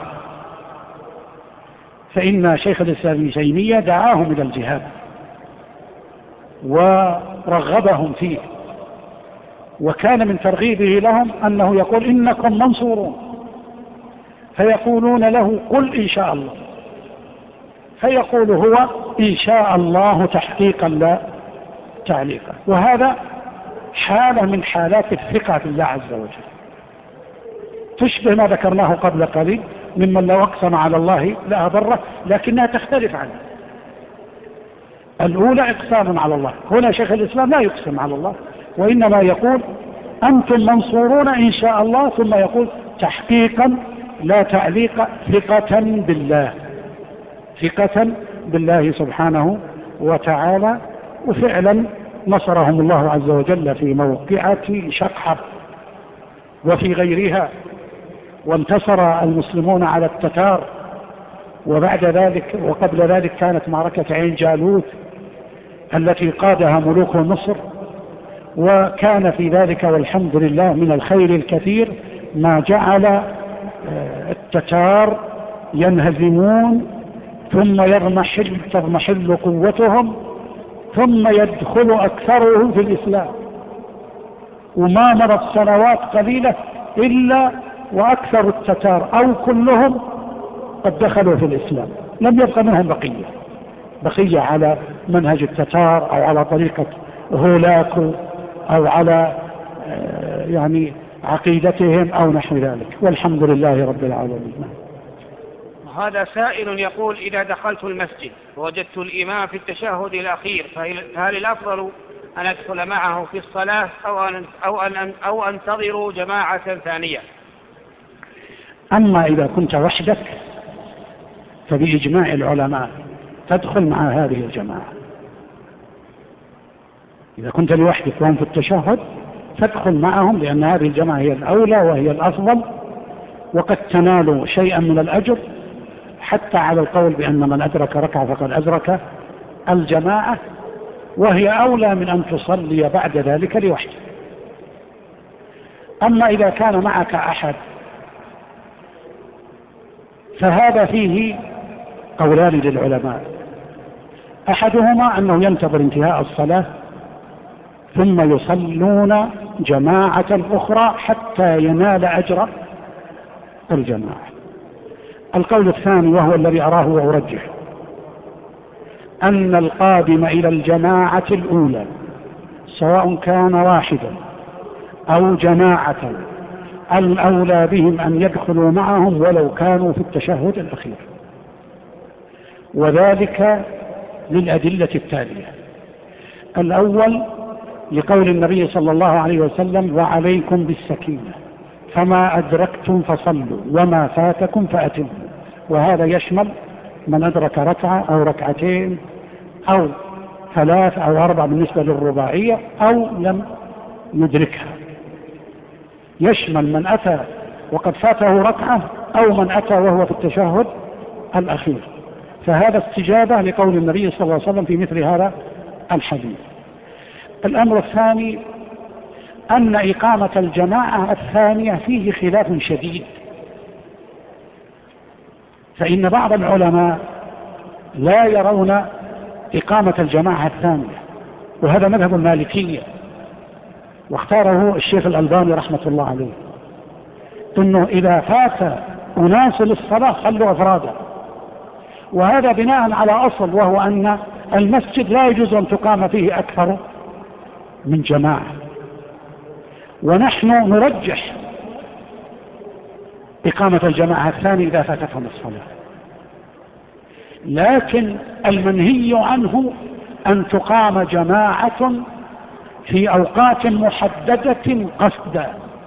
B: فإن شيخ الإسلام ابن تيمية دعاهم إلى الجهاد ورغبهم فيه، وكان من ترغيبه لهم أنه يقول إنكم منصورون، فيقولون له قل إن شاء الله، فيقول هو إن شاء الله تحقيقا لا تعليقا. وهذا حالة من حالات الثقة بالله عز وجل، تشبه ما ذكرناه قبل قليل ممن لو أقسم على الله لا أبره، لكنها تختلف عنه. الأولى إقسام على الله، هنا شيخ الإسلام لا يقسم على الله، وإنما يقول أنتم منصورون إن شاء الله، ثم يقول تحقيقا لا تعليق، ثقة بالله، ثقة بالله سبحانه وتعالى. وفعلا نصرهم الله عز وجل في موقعة شقحة وفي غيرها، وانتصر المسلمون على التتار، وبعد ذلك وقبل ذلك كانت معركة عين جالوت التي قادها ملوك مصر، وكان في ذلك والحمد لله من الخير الكثير ما جعل التتار ينهزمون ثم تضمحل قوتهم ثم يدخل أكثرهم في الإسلام، وما مرت سنوات قليلة إلا وأكثر التتار أو كلهم قد دخلوا في الإسلام، لم يبقى منهم بقية على منهج التتار أو على طريقة هولاكو أو على يعني عقيدتهم أو نحو ذلك، والحمد لله رب العالمين.
A: هذا سائل يقول: إذا دخلت المسجد ووجدت الإمام في التشهد الأخير فهل الأفضل أن أدخل معه في الصلاة أو أنتظر جماعة ثانية؟
B: أما إذا كنت وحدك فبإجماع العلماء تدخل مع هذه الجماعة. إذا كنت لوحدك وهم في التشهد تدخل معهم، لأن هذه الجماعة هي الأولى وهي الأفضل، وقد تنال شيئا من الأجر، حتى على القول بأن من أدرك ركعة فقد أدرك الجماعة، وهي أولى من أن تصلي بعد ذلك لوحدك. أما إذا كان معك أحد فهذا فيه قولان للعلماء: أحدهما أنه ينتظر انتهاء الصلاة ثم يصلون جماعة أخرى حتى ينال أجر الجماعة. القول الثاني وهو الذي أراه وأرجح أن القادم إلى الجماعة الأولى سواء كان واحدا أو جماعة الأولى بهم أن يدخلوا معهم ولو كانوا في التشهد الأخير، وذلك للأدلة التالية: الأول لقول النبي صلى الله عليه وسلم: وعليكم بالسكينة، فما أدركتم فصلوا وما فاتكم فأتموا. وهذا يشمل من أدرك ركعة أو ركعتين أو 3 أو 4 بالنسبة للرباعية أو لم يدركها، يشمل من أتى وقد فاته ركعة أو من أتى وهو في التشهد الأخير. فهذا استجابة لقول النبي صلى الله عليه وسلم في مثل هذا الحديث. الأمر الثاني أن إقامة الجماعة الثانية فيه خلاف شديد، فإن بعض العلماء لا يرون إقامة الجماعة الثانية، وهذا مذهب المالكية واختاره الشيخ الألباني رحمة الله عليه، إنه إذا فات أناس للصلاة صلوا أفرادا، وهذا بناء على أصل وهو أن المسجد لا يجوز أن تقام فيه أكثر من جماعة، ونحن نرجح إقامة الجماعة الثانية إذا فاتتهم الصلاة، لكن المنهي عنه أن تقام جماعة في أوقات محددة قصدا.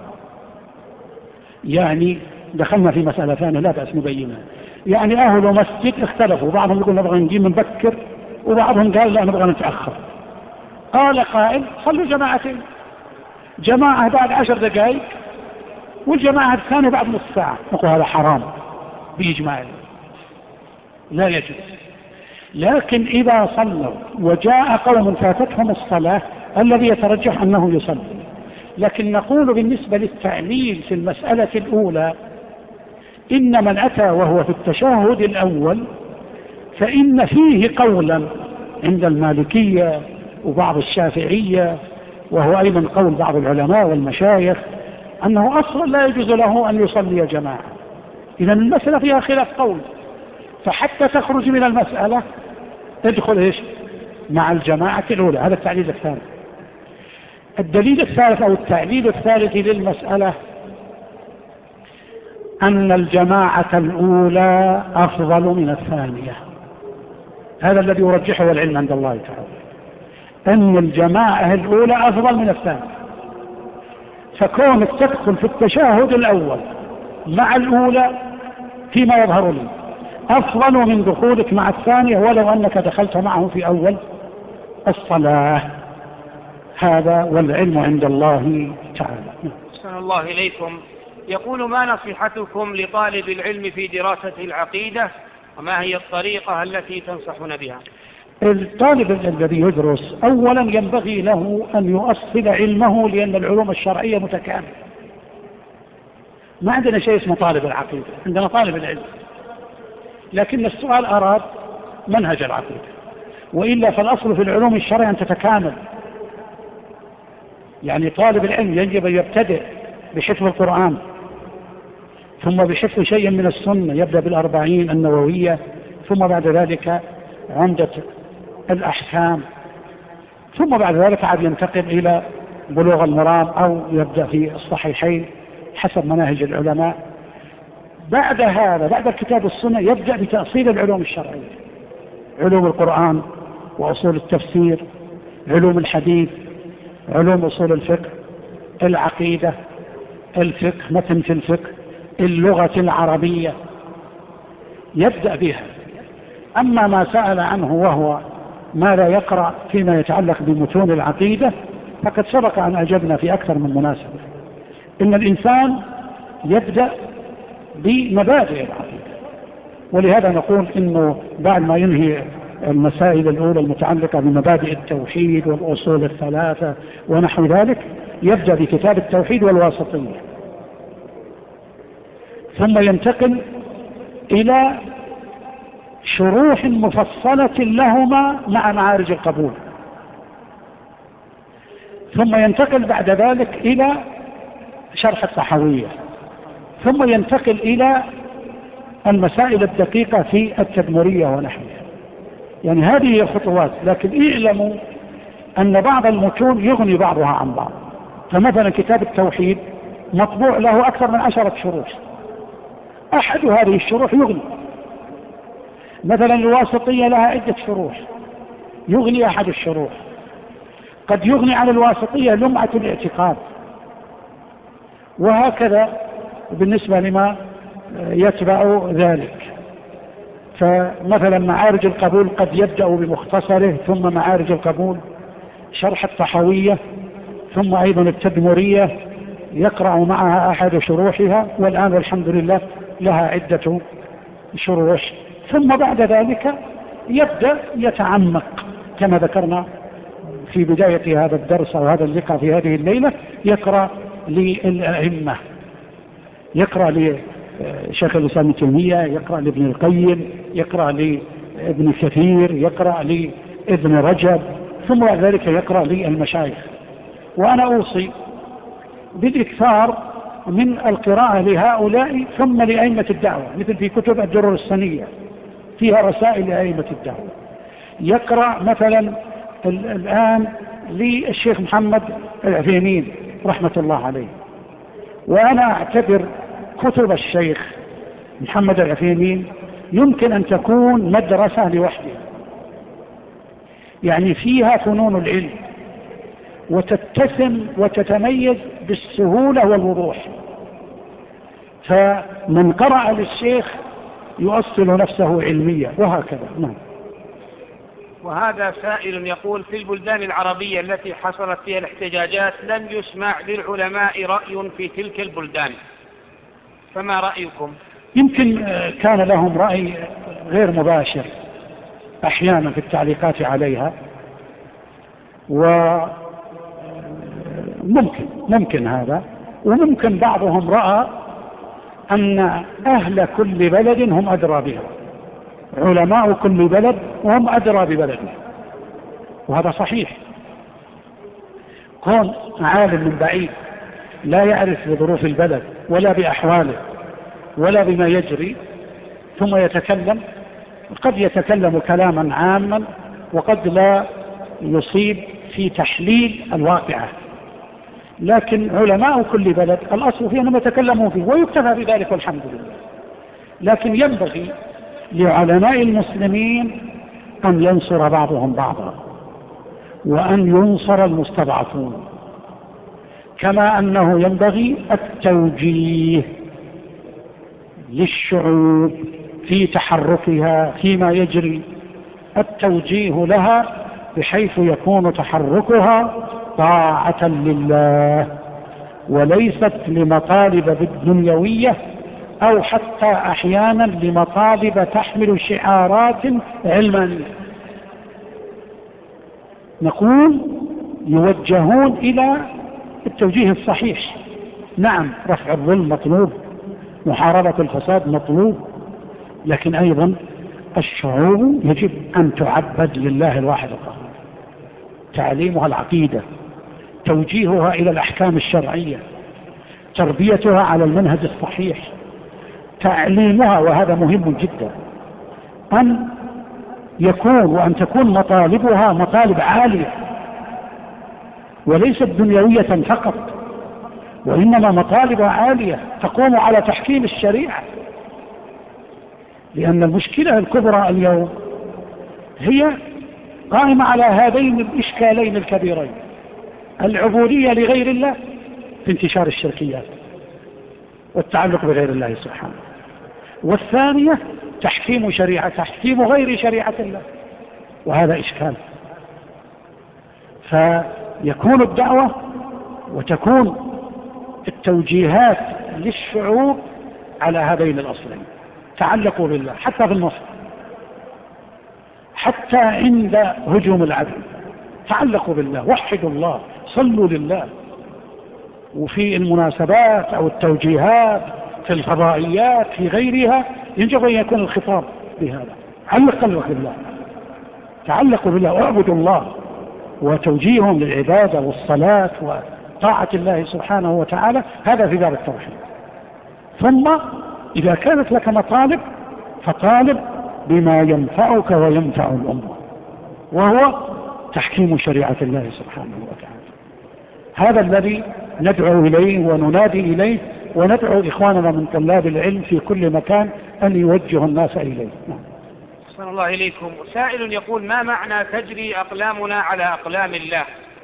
B: يعني دخلنا في مسألة ثانية لا بأس نبينها، يعني أهل مسجد اختلفوا، بعضهم يقول نبغى نجي من بكر وبعضهم قال لا نبغى نتأخر. قال قائل: صلوا جماعتين، جماعة بعد 10 دقائق والجماعة الثانية بعد نص ساعة. نقول هذا حرام بإجماع، لا يجوز. لكن إذا صلوا وجاء قوم فاتتهم الصلاة الذي يترجح أنه يصلي. لكن نقول بالنسبة للتعليل في المسألة الأولى إن من أتى وهو في التشهد الأول فإن فيه قولا عند المالكية وبعض الشافعية، وهو أيضا قول بعض العلماء والمشايخ، أنه أصلا لا يجوز له أن يصلي جماعة. إذا المسألة فيها خلاف قول، فحتى تخرج من المسألة ادخل مع الجماعة الأولى. هذا التعليل الثاني. الدليل الثالث أو التعليل الثالث للمسألة أن الجماعة الأولى أفضل من الثانية. هذا الذي يرجحه العلم عند الله تعالى، أن الجماعة الأولى أفضل من الثانية. فكونك تدخل في التشهد الأول مع الأولى فيما يظهر لي أفضل من دخولك مع الثانية ولو أنك دخلت معه في أول الصلاة. هذا والعلم عند الله تعالى.
A: أحسن الله إليكم. يقول: ما نصيحتكم لطالب العلم في دراسة العقيدة، وما هي الطريقة التي تنصحون بها؟
B: الطالب الذي يدرس أولا ينبغي له أن يؤصل علمه، لأن العلوم الشرعية متكاملة. ما عندنا شيء اسمه طالب العقيدة، عندنا طالب العلم، لكن السؤال أراد منهج العقيدة، وإلا فالأصل في العلوم الشرعية أن تتكامل. يعني طالب العلم يجب أن يبتدئ بحفظ القرآن، ثم بحفظ شيء من السنة، يبدأ بالأربعين النووية، ثم بعد ذلك عمدة الأحكام، ثم بعد ذلك عاد ينتقل إلى بلوغ المرام أو يبدأ في الصحيحين حسب مناهج العلماء. بعد هذا، بعد الكتاب السنة، يبدأ بتأصيل العلوم الشرعية، علوم القرآن وأصول التفسير، علوم الحديث، علوم أصول الفقه، العقيدة، الفقه، متن في الفقه، اللغة العربية، يبدأ بها. أما ما سأل عنه وهو ما لا يقرأ فيما يتعلق بمتون العقيدة، فقد سبق أن أجبنا في أكثر من مناسبة إن الإنسان يبدأ بمبادئ العقيدة، ولهذا نقول إنه بعد ما ينهي المسائل الأولى المتعلقة بمبادئ التوحيد والأصول الثلاثة ونحو ذلك، يبدأ بكتاب التوحيد والواسطية، ثم ينتقل إلى شروح مفصلة لهما مع معارج القبول، ثم ينتقل بعد ذلك إلى شرح الطحاوية، ثم ينتقل إلى المسائل الدقيقة في التدمرية ونحوها. يعني هذه هي خطوات، لكن اعلموا أن بعض المتون يغني بعضها عن بعض. فمثلا كتاب التوحيد مطبوع له أكثر من 10 شروح، أحد هذه الشروح يغني. مثلا الواسطية لها عدة شروح، يغني أحد الشروح. قد يغني عن الواسطية لمعة الاعتقاد، وهكذا بالنسبة لما يتبع ذلك. فمثلا معارج القبول قد يبدأ بمختصره، ثم معارج القبول، شرح الطحاوية، ثم أيضا التدمرية يقرأ معها أحد شروحها، والآن والحمد لله لها عدة شروح. ثم بعد ذلك يبدأ يتعمق كما ذكرنا في بداية هذا الدرس أو هذا اللقاء في هذه الليلة، يقرأ للأئمة، يقرأ لشيخ الإسلام ابن تيمية، يقرأ لابن القيم، يقرأ لابن كثير، يقرأ لابن رجب، ثم بعد ذلك يقرأ للمشايخ. وأنا أوصي بالإكثار من القراءة لهؤلاء ثم لأئمة الدعوة، مثل في كتب الدرر السنية فيها رسائل لأئمة الدعوة. يقرأ مثلا الآن للشيخ محمد العثيمين رحمة الله عليه، وأنا أعتبر كتب الشيخ محمد العثيمين يمكن أن تكون مدرسة لوحدها، يعني فيها فنون العلم وتتسم وتتميز بالسهولة والوضوح. فمن قرأ للشيخ يؤصل نفسه علميا، وهكذا. نعم.
A: وهذا سائل يقول: في البلدان العربية التي حصلت فيها الاحتجاجات لم يسمع للعلماء رأي في تلك البلدان، فما رأيكم؟
B: يمكن كان لهم رأي غير مباشر أحيانا في التعليقات عليها، وممكن هذا، وممكن بعضهم رأى أن أهل كل بلد هم أدرى بها، علماء كل بلد وهم أدرى ببلده، وهذا صحيح. كون عالم من بعيد لا يعرف بظروف البلد ولا بأحواله ولا بما يجري ثم يتكلم، قد يتكلم كلاما عاما وقد لا يصيب في تحليل الواقعة. لكن علماء كل بلد الأصل فيه أنهم يتكلمون فيه ويكتفى بذلك والحمد لله. لكن ينبغي لعلماء المسلمين أن ينصر بعضهم بعضا، وأن ينصر المستضعفون، كما أنه ينبغي التوجيه للشعوب في تحركها فيما يجري، التوجيه لها بحيث يكون تحركها طاعة لله وليست لمطالب بالدنيوية أو حتى أحيانا لمطالب تحمل شعارات علمانية. نقول يوجهون إلى التوجيه الصحيح. نعم، رفع الظلم مطلوب، محاربة الفساد مطلوب، لكن أيضا الشعوب يجب أن تعبد لله الواحد القهار، تعليمها العقيدة، توجيهها إلى الأحكام الشرعية، تربيتها على المنهج الصحيح، تعليمها، وهذا مهم جدا، أن يكون وأن تكون مطالبها مطالب عالية وليست دنيوية فقط، وإنما مطالب عالية تقوم على تحكيم الشريعة. لأن المشكلة الكبرى اليوم هي قائمة على هذين الإشكالين الكبيرين: العبودية لغير الله في انتشار الشركيات والتعلق بغير الله سبحانه، والثانية تحكيم غير شريعة الله، وهذا إشكال. فيكون الدعوة وتكون التوجيهات للشعوب على هذين الأصلين: تعلقوا بالله حتى في النصر، حتى عند هجوم العدو تعلقوا بالله، وحدوا الله، صلوا لله. وفي المناسبات أو التوجيهات في الفضائيات في غيرها يجب أن يكون الخطاب بهذا: علق قلبك بالله، تعلقوا بالله واعبدوا الله، وتوجيههم للعبادة والصلاة وطاعة الله سبحانه وتعالى. هذا في باب التوحيد. ثم إذا كانت لك مطالب فطالب بما ينفعك وينفع الأمة، وهو تحكيم شريعة الله سبحانه وتعالى. هذا الذي ندعو إليه وننادي إليه، وندعو إخواننا من طلاب العلم في كل مكان أن يوجهوا الناس إليه.
A: أحسن الله إليكم. سائل يقول: ما معنى تجري أقلامنا على أقلام الله؟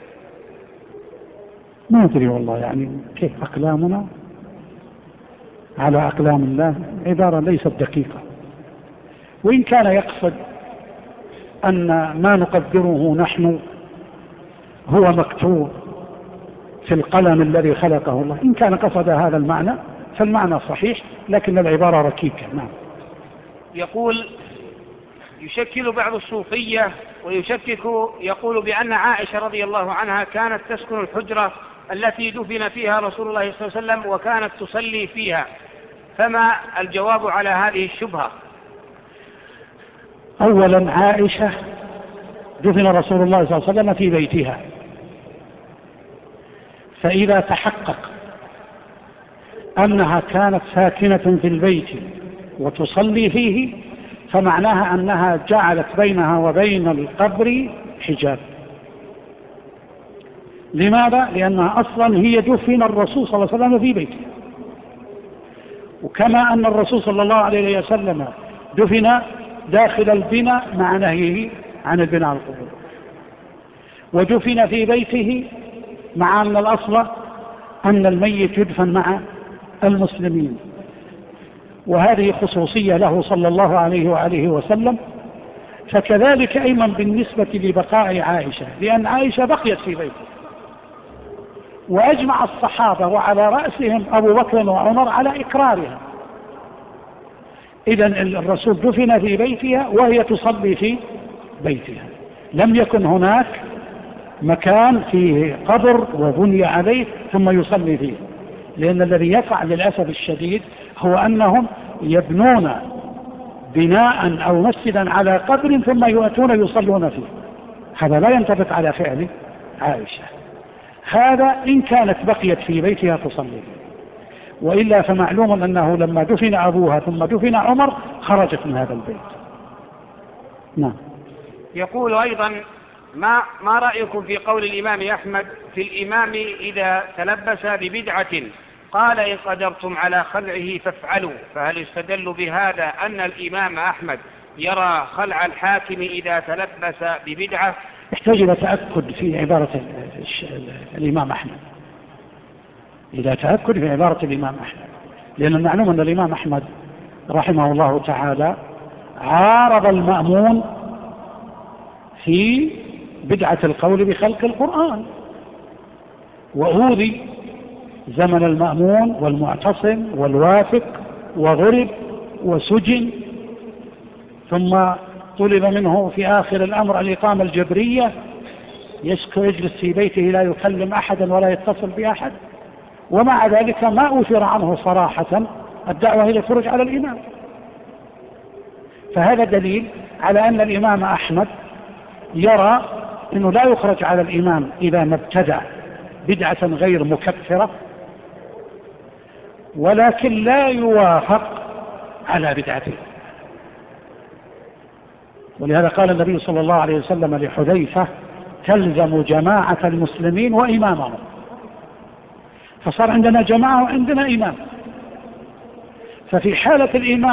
B: ما أدري والله، يعني كيف أقلامنا على أقلام الله؟ عبارة ليست دقيقة، وإن كان يقصد أن ما نقدره نحن هو مكتوب في القلم الذي خلقه الله، إن كان قصد هذا المعنى فالمعنى صحيح، لكن العبارة ركيكة. نعم.
A: يقول: يشكل بعض الصوفية يقول بأن عائشة رضي الله عنها كانت تسكن الحجرة التي دفن فيها رسول الله صلى الله عليه وسلم وكانت تصلي فيها، فما الجواب على هذه الشبهة؟
B: أولا، عائشة دفن رسول الله صلى الله عليه وسلم في بيتها، فإذا تحقق أنها كانت ساكنة في البيت وتصلي فيه فمعناها أنها جعلت بينها وبين القبر حجاب. لماذا؟ لأنها أصلا هي دفن الرسول صلى الله عليه وسلم في بيته، وكما أن الرسول صلى الله عليه وسلم دفن داخل البناء مع نهيه عن البناء على القبور، ودفن في بيته مع أن الأصل أن الميت يدفن مع المسلمين، وهذه خصوصية له صلى الله عليه وآله وسلم. فكذلك أيضا بالنسبة لبقاء عائشة، لأن عائشة بقيت في بيته، وأجمع الصحابة وعلى رأسهم أبو بكر وعمر على إقرارها. إذن الرسول دفن في بيتها وهي تصلي في بيتها، لم يكن هناك مكان فيه قبر وبني عليه ثم يصلي فيه، لأن الذي يقع للأسف الشديد هو أنهم يبنون بناء أو مسجدا على قبر ثم يؤتون يصلون فيه. هذا لا ينطبق على فعل عائشة. هذا إن كانت بقيت في بيتها تصلي فيه، وإلا فمعلوم أنه لما دفن أبوها ثم دفن عمر خرجت من هذا البيت. نعم.
A: يقول أيضا: ما رأيكم في قول الإمام أحمد في الإمام إذا تلبس ببدعة قال: إن قدرتم على خلعه فافعلوا؟ فهل يستدل بهذا أن الإمام أحمد يرى خلع الحاكم إذا تلبس ببدعة؟
B: يحتاج إلى تأكد في عبارة الإمام أحمد، إذا تأكد في عبارة الإمام أحمد، لأن المعلوم أن الإمام أحمد رحمه الله تعالى عارض المأمون في بدعة القول بخلق القرآن، وأوذي زمن المأمون والمعتصم والواثق، وضرب وسجن، ثم طلب منه في آخر الأمر الإقامة الجبرية، يجلس في بيته لا يكلم أحدا ولا يتصل بأحد، ومع ذلك ما أثر عنه صراحة الدعوة إلى الخروج على الإمام. فهذا دليل على أن الإمام أحمد يرى أنه لا يخرج على الإمام إذا ما ابتدع بدعة غير مكفرة، ولكن لا يوافق على بدعته. ولهذا قال النبي صلى الله عليه وسلم لحذيفة: تلزم جماعة المسلمين وإمامهم. فصار عندنا جماعة وعندنا إمام. ففي حالة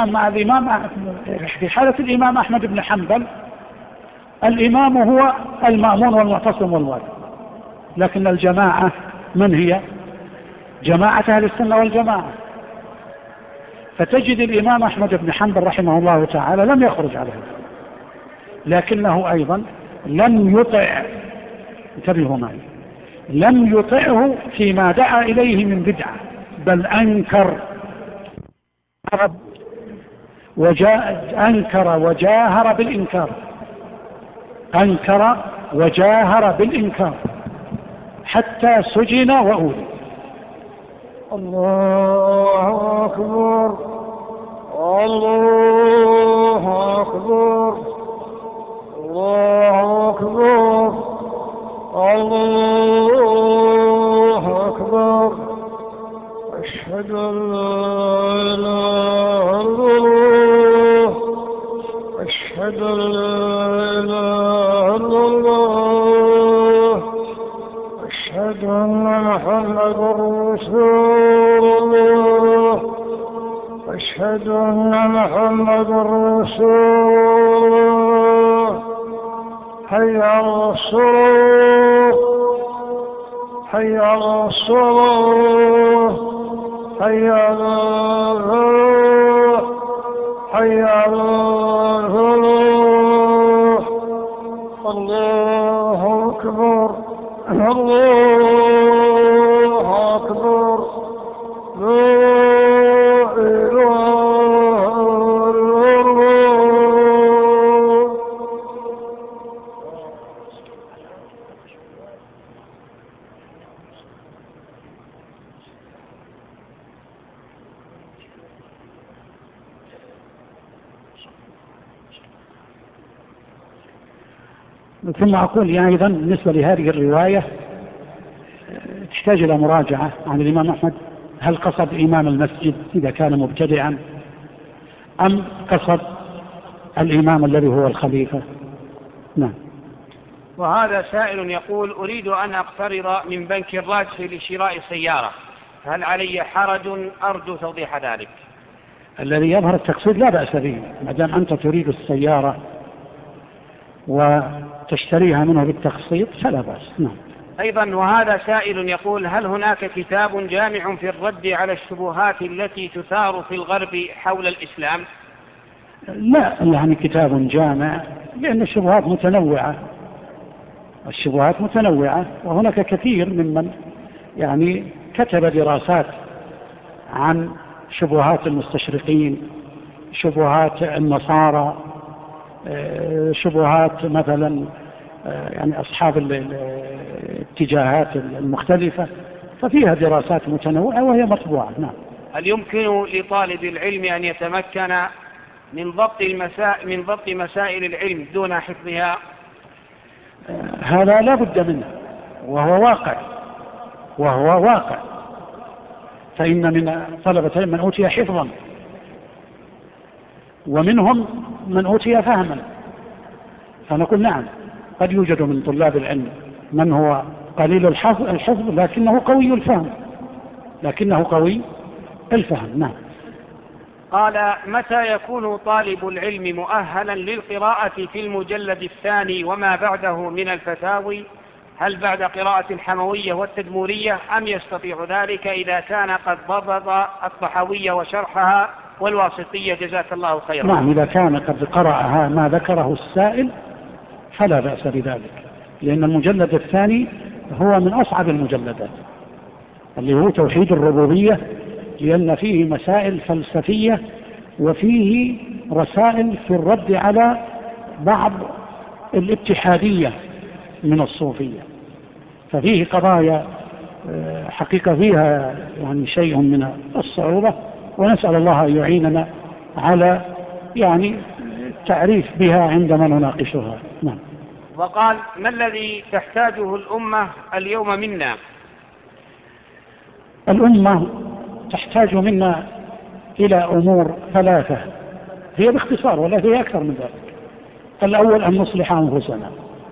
B: الإمام أحمد بن حنبل الإمام هو المأمون والمعتصم والواثق، لكن الجماعة من هي؟ جماعة أهل السنة والجماعة. فتجد الإمام أحمد بن حنبل رحمه الله تعالى لم يخرج على هذا، لكنه أيضا لم يطع، انتبهوا معي، لم يطعه فيما دعا إليه من بدعة، بل أنكر وجاهر بالإنكار، أنكر وجاهر بالإنكار حتى سجن وأولي.
C: الله أكبر، الله أكبر، الله أكبر، الله أكبر. أشهد أن لا إله إلا الله، أشهد أن لا إله إلا الله، أشهد أن محمدا رسول الله، أشهد أن محمدا رسول الله. حي على الصلاة، حي على الصلاة، حي على الفلاح، حي على الفلاح. الله أكبر، الله أكبر، لا إله إلا الله.
B: ثم أقول أيضا بالنسبة لهذه الرواية تحتاج إلى مراجعة عن الإمام أحمد. هل قصد إمام المسجد إذا كان مبتدعا، أم قصد الإمام الذي هو الخليفة؟ نعم.
A: وهذا سائل يقول: أريد أن أقترض من بنك الراجحي لشراء سيارة، هل علي حرج؟ أرجو توضيح ذلك.
B: الذي يظهر التقصير لا بأس به، ما دام أنت تريد السيارة وتشتريها منه بالتقسيط فلا بأس. نعم.
A: أيضا وهذا سائل يقول: هل هناك كتاب جامع في الرد على الشبهات التي تثار في الغرب حول الإسلام؟
B: لا، كتاب جامع، لأن الشبهات متنوعة، الشبهات متنوعة، وهناك كثير ممن كتب دراسات عن شبهات المستشرقين، شبهات النصارى، شبهات مثلا أصحاب الاتجاهات المختلفة، ففيها دراسات متنوعة وهي مطبوعة. نعم.
A: هل يمكن لطالب العلم أن يتمكن من ضبط مسائل العلم دون حفظها؟
B: هذا لا بد منه، وهو واقع، فإن من طلبة العلم من أوتي حفظا، ومنهم من أوتي فهما. فنقول نعم، قد يوجد من طلاب العلم من هو قليل الحفظ لكنه قوي الفهم. نعم.
A: قال: متى يكون طالب العلم مؤهلا للقراءة في المجلد الثاني وما بعده من الفتاوي؟ هل بعد قراءة الحموية والتدمورية، أم يستطيع ذلك إذا كان قد ضبط الطحاوية وشرحها والواسطية؟ جزاك الله خيرا.
B: نعم، إذا كان قد قرأها ما ذكره السائل فلا بأس بذلك، لأن المجلد الثاني هو من أصعب المجلدات، اللي هو توحيد الربوبية، لأن فيه مسائل فلسفية وفيه رسائل في الرد على بعض الاتحادية من الصوفية، ففيه قضايا حقيقة فيها يعني شيء من الصعوبة، ونسأل الله أن يعيننا على يعني التعريف بها عندما نناقشها. نعم.
A: وقال: ما الذي تحتاجه الأمة اليوم منا؟
B: الأمة تحتاج منا إلى أمور ثلاثة، هي باختصار ولا هي أكثر من ذلك. الأول أن نصلح أنفسنا،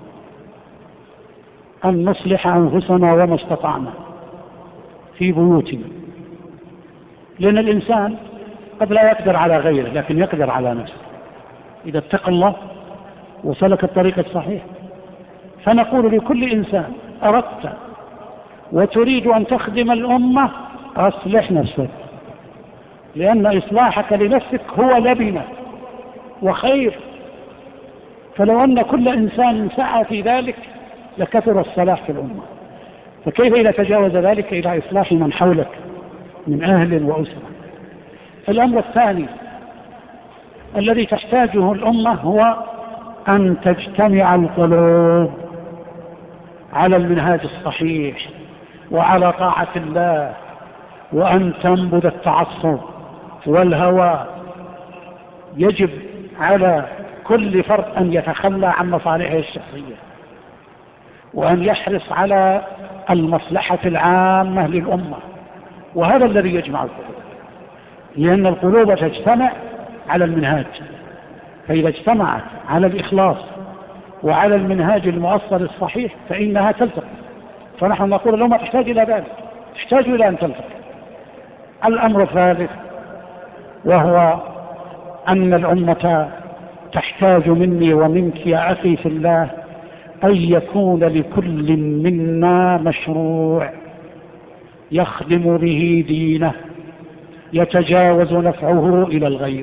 B: أن نصلح أنفسنا وما استطعنا في بيوتنا، لأن الإنسان قد لا يقدر على غيره لكن يقدر على نفسه إذا اتقى الله وسلك الطريق الصحيح. فنقول لكل إنسان: أردت وتريد أن تخدم الأمة أصلح نفسك، لأن إصلاحك لنفسك هو لبنة وخير. فلو أن كل إنسان سعى في ذلك لكثر الصلاح في الأمة، فكيف إذا تجاوز ذلك إلى إصلاح من حولك من أهل وأسرة؟ الأمر الثاني الذي تحتاجه الأمة هو أن تجتمع القلوب على المنهاج الصحيح وعلى طاعة الله، وأن تنبذ التعصب والهوى. يجب على كل فرد أن يتخلى عن مصالحه الشخصية وأن يحرص على المصلحة العامة للأمة، وهذا الذي يجمع القلوب، لأن القلوب تجتمع على المنهاج، فإذا اجتمعت على الإخلاص وعلى المنهاج المؤصل الصحيح فإنها تلتقي. فنحن نقول الأمة تحتاج إلى ذلك، تحتاج إلى أن تلتقي. الأمر الثالث وهو أن الأمة تحتاج مني ومنك يا أخي في الله أن يكون لكل منا مشروع يخدم به دينه يتجاوز نفعه إلى الغير،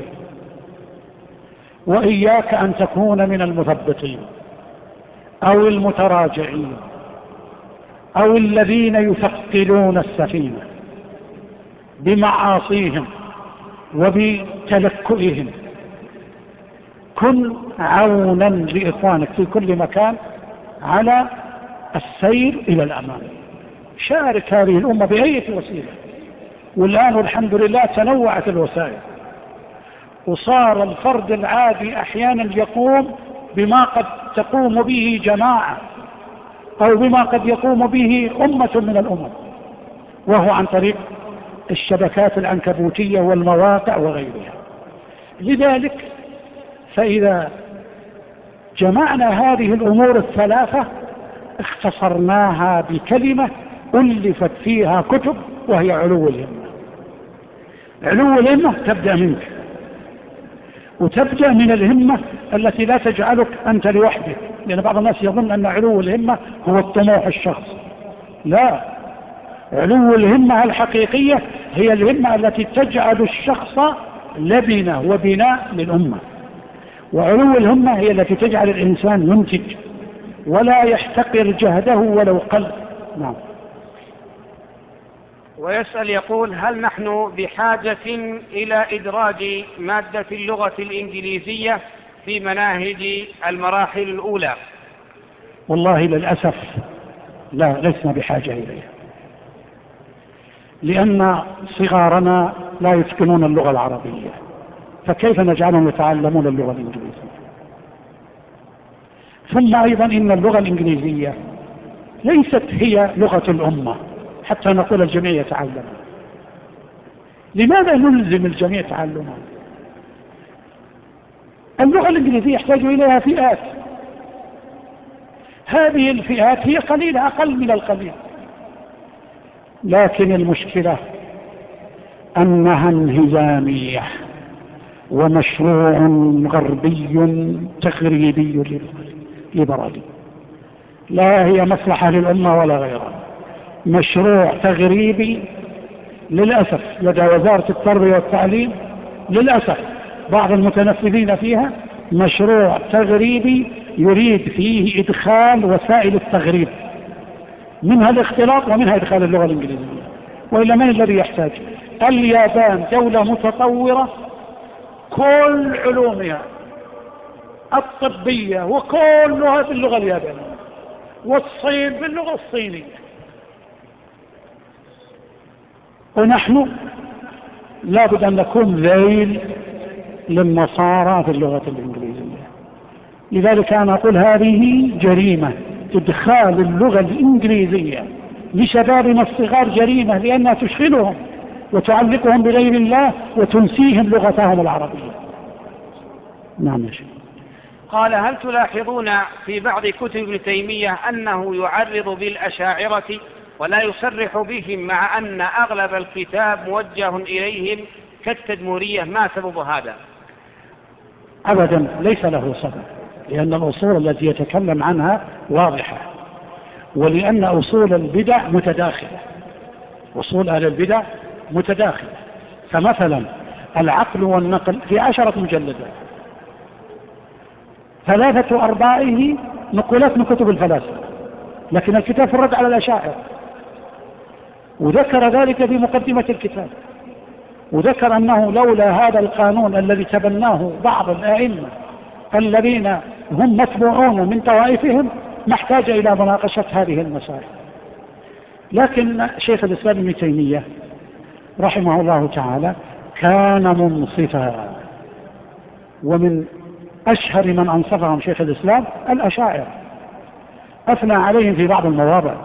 B: وإياك أن تكون من المثبطين أو المتراجعين أو الذين يثقلون السفينة بمعاصيهم وبتلكئهم. كن عونا لإخوانك في كل مكان على السير إلى الأمام. شارك هذه الأمة بأي وسيلة، والآن الحمد لله تنوعت الوسائل، وصار الفرد العادي أحيانا يقوم بما قد تقوم به جماعة أو بما قد يقوم به أمة من الأمم، وهو عن طريق الشبكات العنكبوتية والمواقع وغيرها. لذلك فإذا جمعنا هذه الأمور الثلاثة اختصرناها بكلمة ألفت فيها كتب، وهي علو الهمة. علو الهمة تبدأ منك، وتبدأ من الهمة التي لا تجعلك أنت لوحدك، لأن بعض الناس يظن أن علو الهمة هو الطموح الشخصي. لا، علو الهمة الحقيقية هي الهمة التي تجعل الشخص لبنة وبناء للأمة، وعلو الهمة هي التي تجعل الإنسان ينتج ولا يحتقر جهده ولو قل. نعم.
A: ويسأل يقول: هل نحن بحاجة إلى إدراج مادة اللغة الإنجليزية في مناهج المراحل الأولى؟
B: والله للأسف لا، لسنا بحاجة إليها، لأن صغارنا لا يتقنون اللغة العربية، فكيف نجعلهم يتعلمون اللغة الإنجليزية؟ ثم أيضا إن اللغة الإنجليزية ليست هي لغة الأمة حتى نقول الجميع يتعلمها. لماذا نلزم الجميع تعلمها؟ اللغة الإنجليزية يحتاج إليها فئات، هذه الفئات هي قليلة، أقل من القليل، لكن المشكلة أنها انهزامية ومشروع غربي تخريبي ليبرالي، لا هي مصلحة للأمة ولا غيرها، مشروع تغريبي للأسف لدى وزارة التربية والتعليم. للأسف بعض المتنفذين فيها مشروع تغريبي يريد فيه إدخال وسائل التغريب، منها الاختلاط ومنها إدخال اللغة الإنجليزية، وإلا من الذي يحتاج؟ اليابان دولة متطورة كل علومها الطبية وكلها باللغة اليابانية، والصين باللغة الصينية، ونحن لابد أن نكون ذيل للنصارى في اللغة الإنجليزية. لذلك أنا أقول هذه جريمة، إدخال اللغة الإنجليزية لشبابنا الصغار جريمة، لأنها تشغلهم وتعلقهم بغير الله وتنسيهم لغتهم العربية. نعم يا شيخ.
A: قال: هل تلاحظون في بعض كتب ابن تيمية أنه يعرض بالأشاعرة ولا يصرح بهم، مع أن أغلب الكتاب موجه إليهم كالتدمورية؟ ما سبب هذا؟
B: أبدا ليس له سبب، لأن الأصول التي يتكلم عنها واضحة، ولأن أصول البدع متداخلة، أصول أهل البدع متداخلة. فمثلا العقل والنقل في 10 مجلدات، 3/4 نقولات من كتب الفلاسفة، لكن الكتاب في الرد على الأشاعرة، وذكر ذلك في مقدمة الكتاب، وذكر أنه لولا هذا القانون الذي تبناه بعض الأئمة الذين هم متبوعون من طوائفهم ما احتاج إلى مناقشة هذه المسائل. لكن شيخ الإسلام ابن تيمية رحمه الله تعالى كان منصفا، ومن أشهر من أنصفهم شيخ الإسلام الأشاعرة، أثنى عليهم في بعض المواضع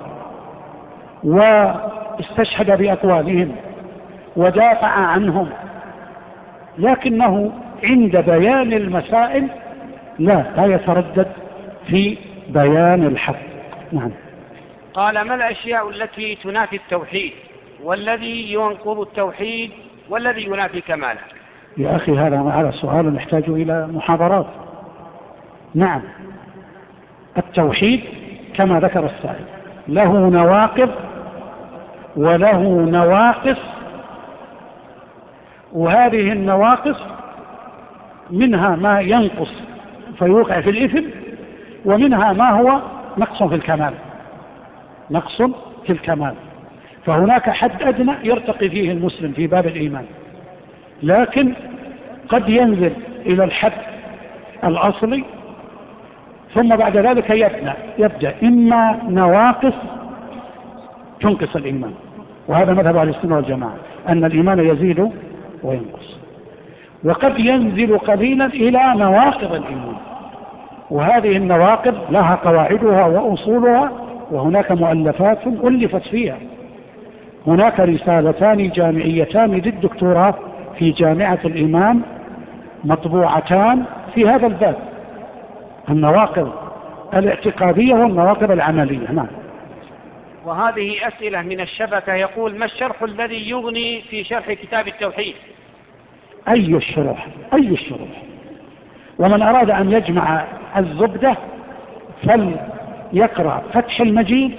B: واستشهد بأقوالهم ودافع عنهم، لكنه عند بيان المسائل لا يتردد في بيان الحق. نعم.
A: قال: ما الأشياء التي تنافي التوحيد، والذي ينقض التوحيد، والذي ينافي كماله؟
B: يا أخي هذا سؤال نحتاج إلى محاضرات. نعم، التوحيد كما ذكر السائل له نواقض وله نواقص، وهذه النواقص منها ما ينقص فيوقع في الإثم، ومنها ما هو نقص في الكمال، نقص في الكمال. فهناك حد أدنى يرتقي فيه المسلم في باب الإيمان، لكن قد ينزل إلى الحد الأصلي ثم بعد ذلك يبدأ إما نواقص تنقص الإيمان، وهذا مذهب أهل السنة والجماعة أن الإيمان يزيد وينقص، وقد ينزل قليلا إلى نواقض الإيمان، وهذه النواقض لها قواعدها وأصولها، وهناك مؤلفات ألفت فيها. هناك رسالتان جامعيتان للدكتوراه في جامعة الإمام مطبوعتان في هذا الباب، النواقض الاعتقادية والنواقض العملية. نعم.
A: وهذه أسئلة من الشبكة، يقول: ما الشرح الذي يغني في شرح كتاب التوحيد؟
B: أي الشروح؟ ومن أراد أن يجمع الزبدة فليقرأ فتح المجيد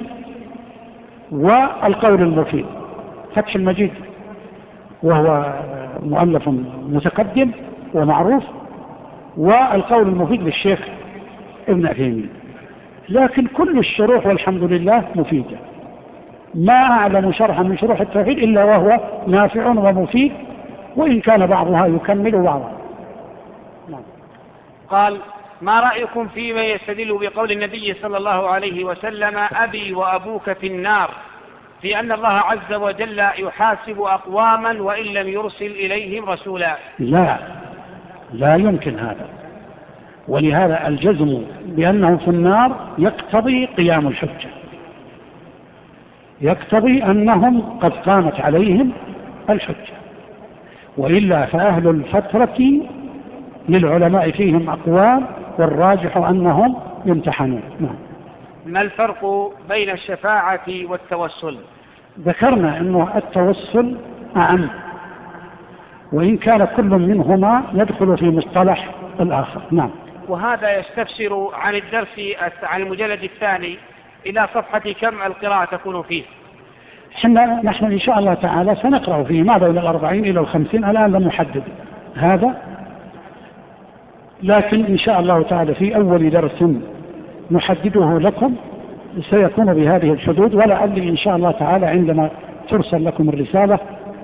B: والقول المفيد. فتح المجيد وهو مؤلف متقدم ومعروف، والقول المفيد للشيخ ابن عثيمين. لكن كل الشروح والحمد لله مفيدة، ما أعلم شرحا من شروح التوحيد إلا وهو نافع ومفيد، وإن كان بعضها يكمل بعضها.
A: قال: ما رأيكم فيما يستدل بقول النبي صلى الله عليه وسلم: أبي وأبوك في النار، في أن الله عز وجل يحاسب أقواما وإن لم يرسل إليهم رسولا؟
B: لا يمكن هذا، ولهذا الجزم بأنه في النار يقتضي قيام الحجة، يقتضي أنهم قد قامت عليهم الحجة، وإلا فأهل الفترة للعلماء فيهم أقوال، والراجح أنهم يمتحنون.
A: ما الفرق بين الشفاعة والتوسل؟
B: ذكرنا أنه التوسل أعم، وإن كان كل منهما يدخل في مصطلح الآخر. نعم.
A: وهذا يستفسر عن الدرس عن المجلد الثاني إلى صفحة كم القراءة تكون فيه؟
B: نحن إن شاء الله تعالى سنقرأ فيه ما بين 40 إلى 50، الآن لم نحدد هذا، لكن إن شاء الله تعالى في أول درس نحدده لكم سيكون بهذه الحدود، ولعلي إن شاء الله تعالى عندما ترسل لكم الرسالة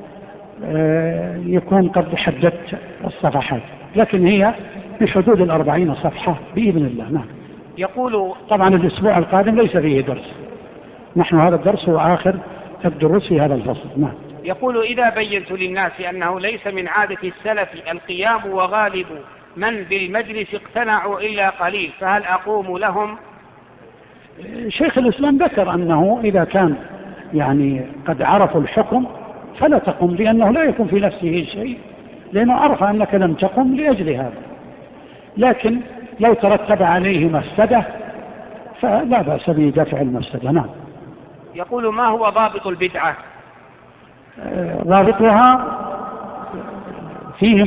B: يكون قد حددت الصفحات، لكن هي بحدود 40 صفحة بإذن الله. نعم.
A: يقول
B: طبعا الأسبوع القادم ليس فيه درس، نحن هذا الدرس هو آخر الدروس في هذا الفصل. نعم.
A: يقول إذا بينت للناس أنه ليس من عادة السلف القيام وغالب من بالمجلس اقتنعوا إلا قليل، فهل أقوم لهم؟
B: شيخ الإسلام ذكر أنه إذا كان يعني قد عرفوا الحكم فلا تقم، لأنه لا يكون في نفسه شيء، لأنه عرف أنك لم تقم لأجل هذا، لكن لو ترتب عليه مفسدة فلا بأس بدفع المفسدة. نعم.
A: يقول ما هو ضابط البدعة؟
B: ضابطها فيه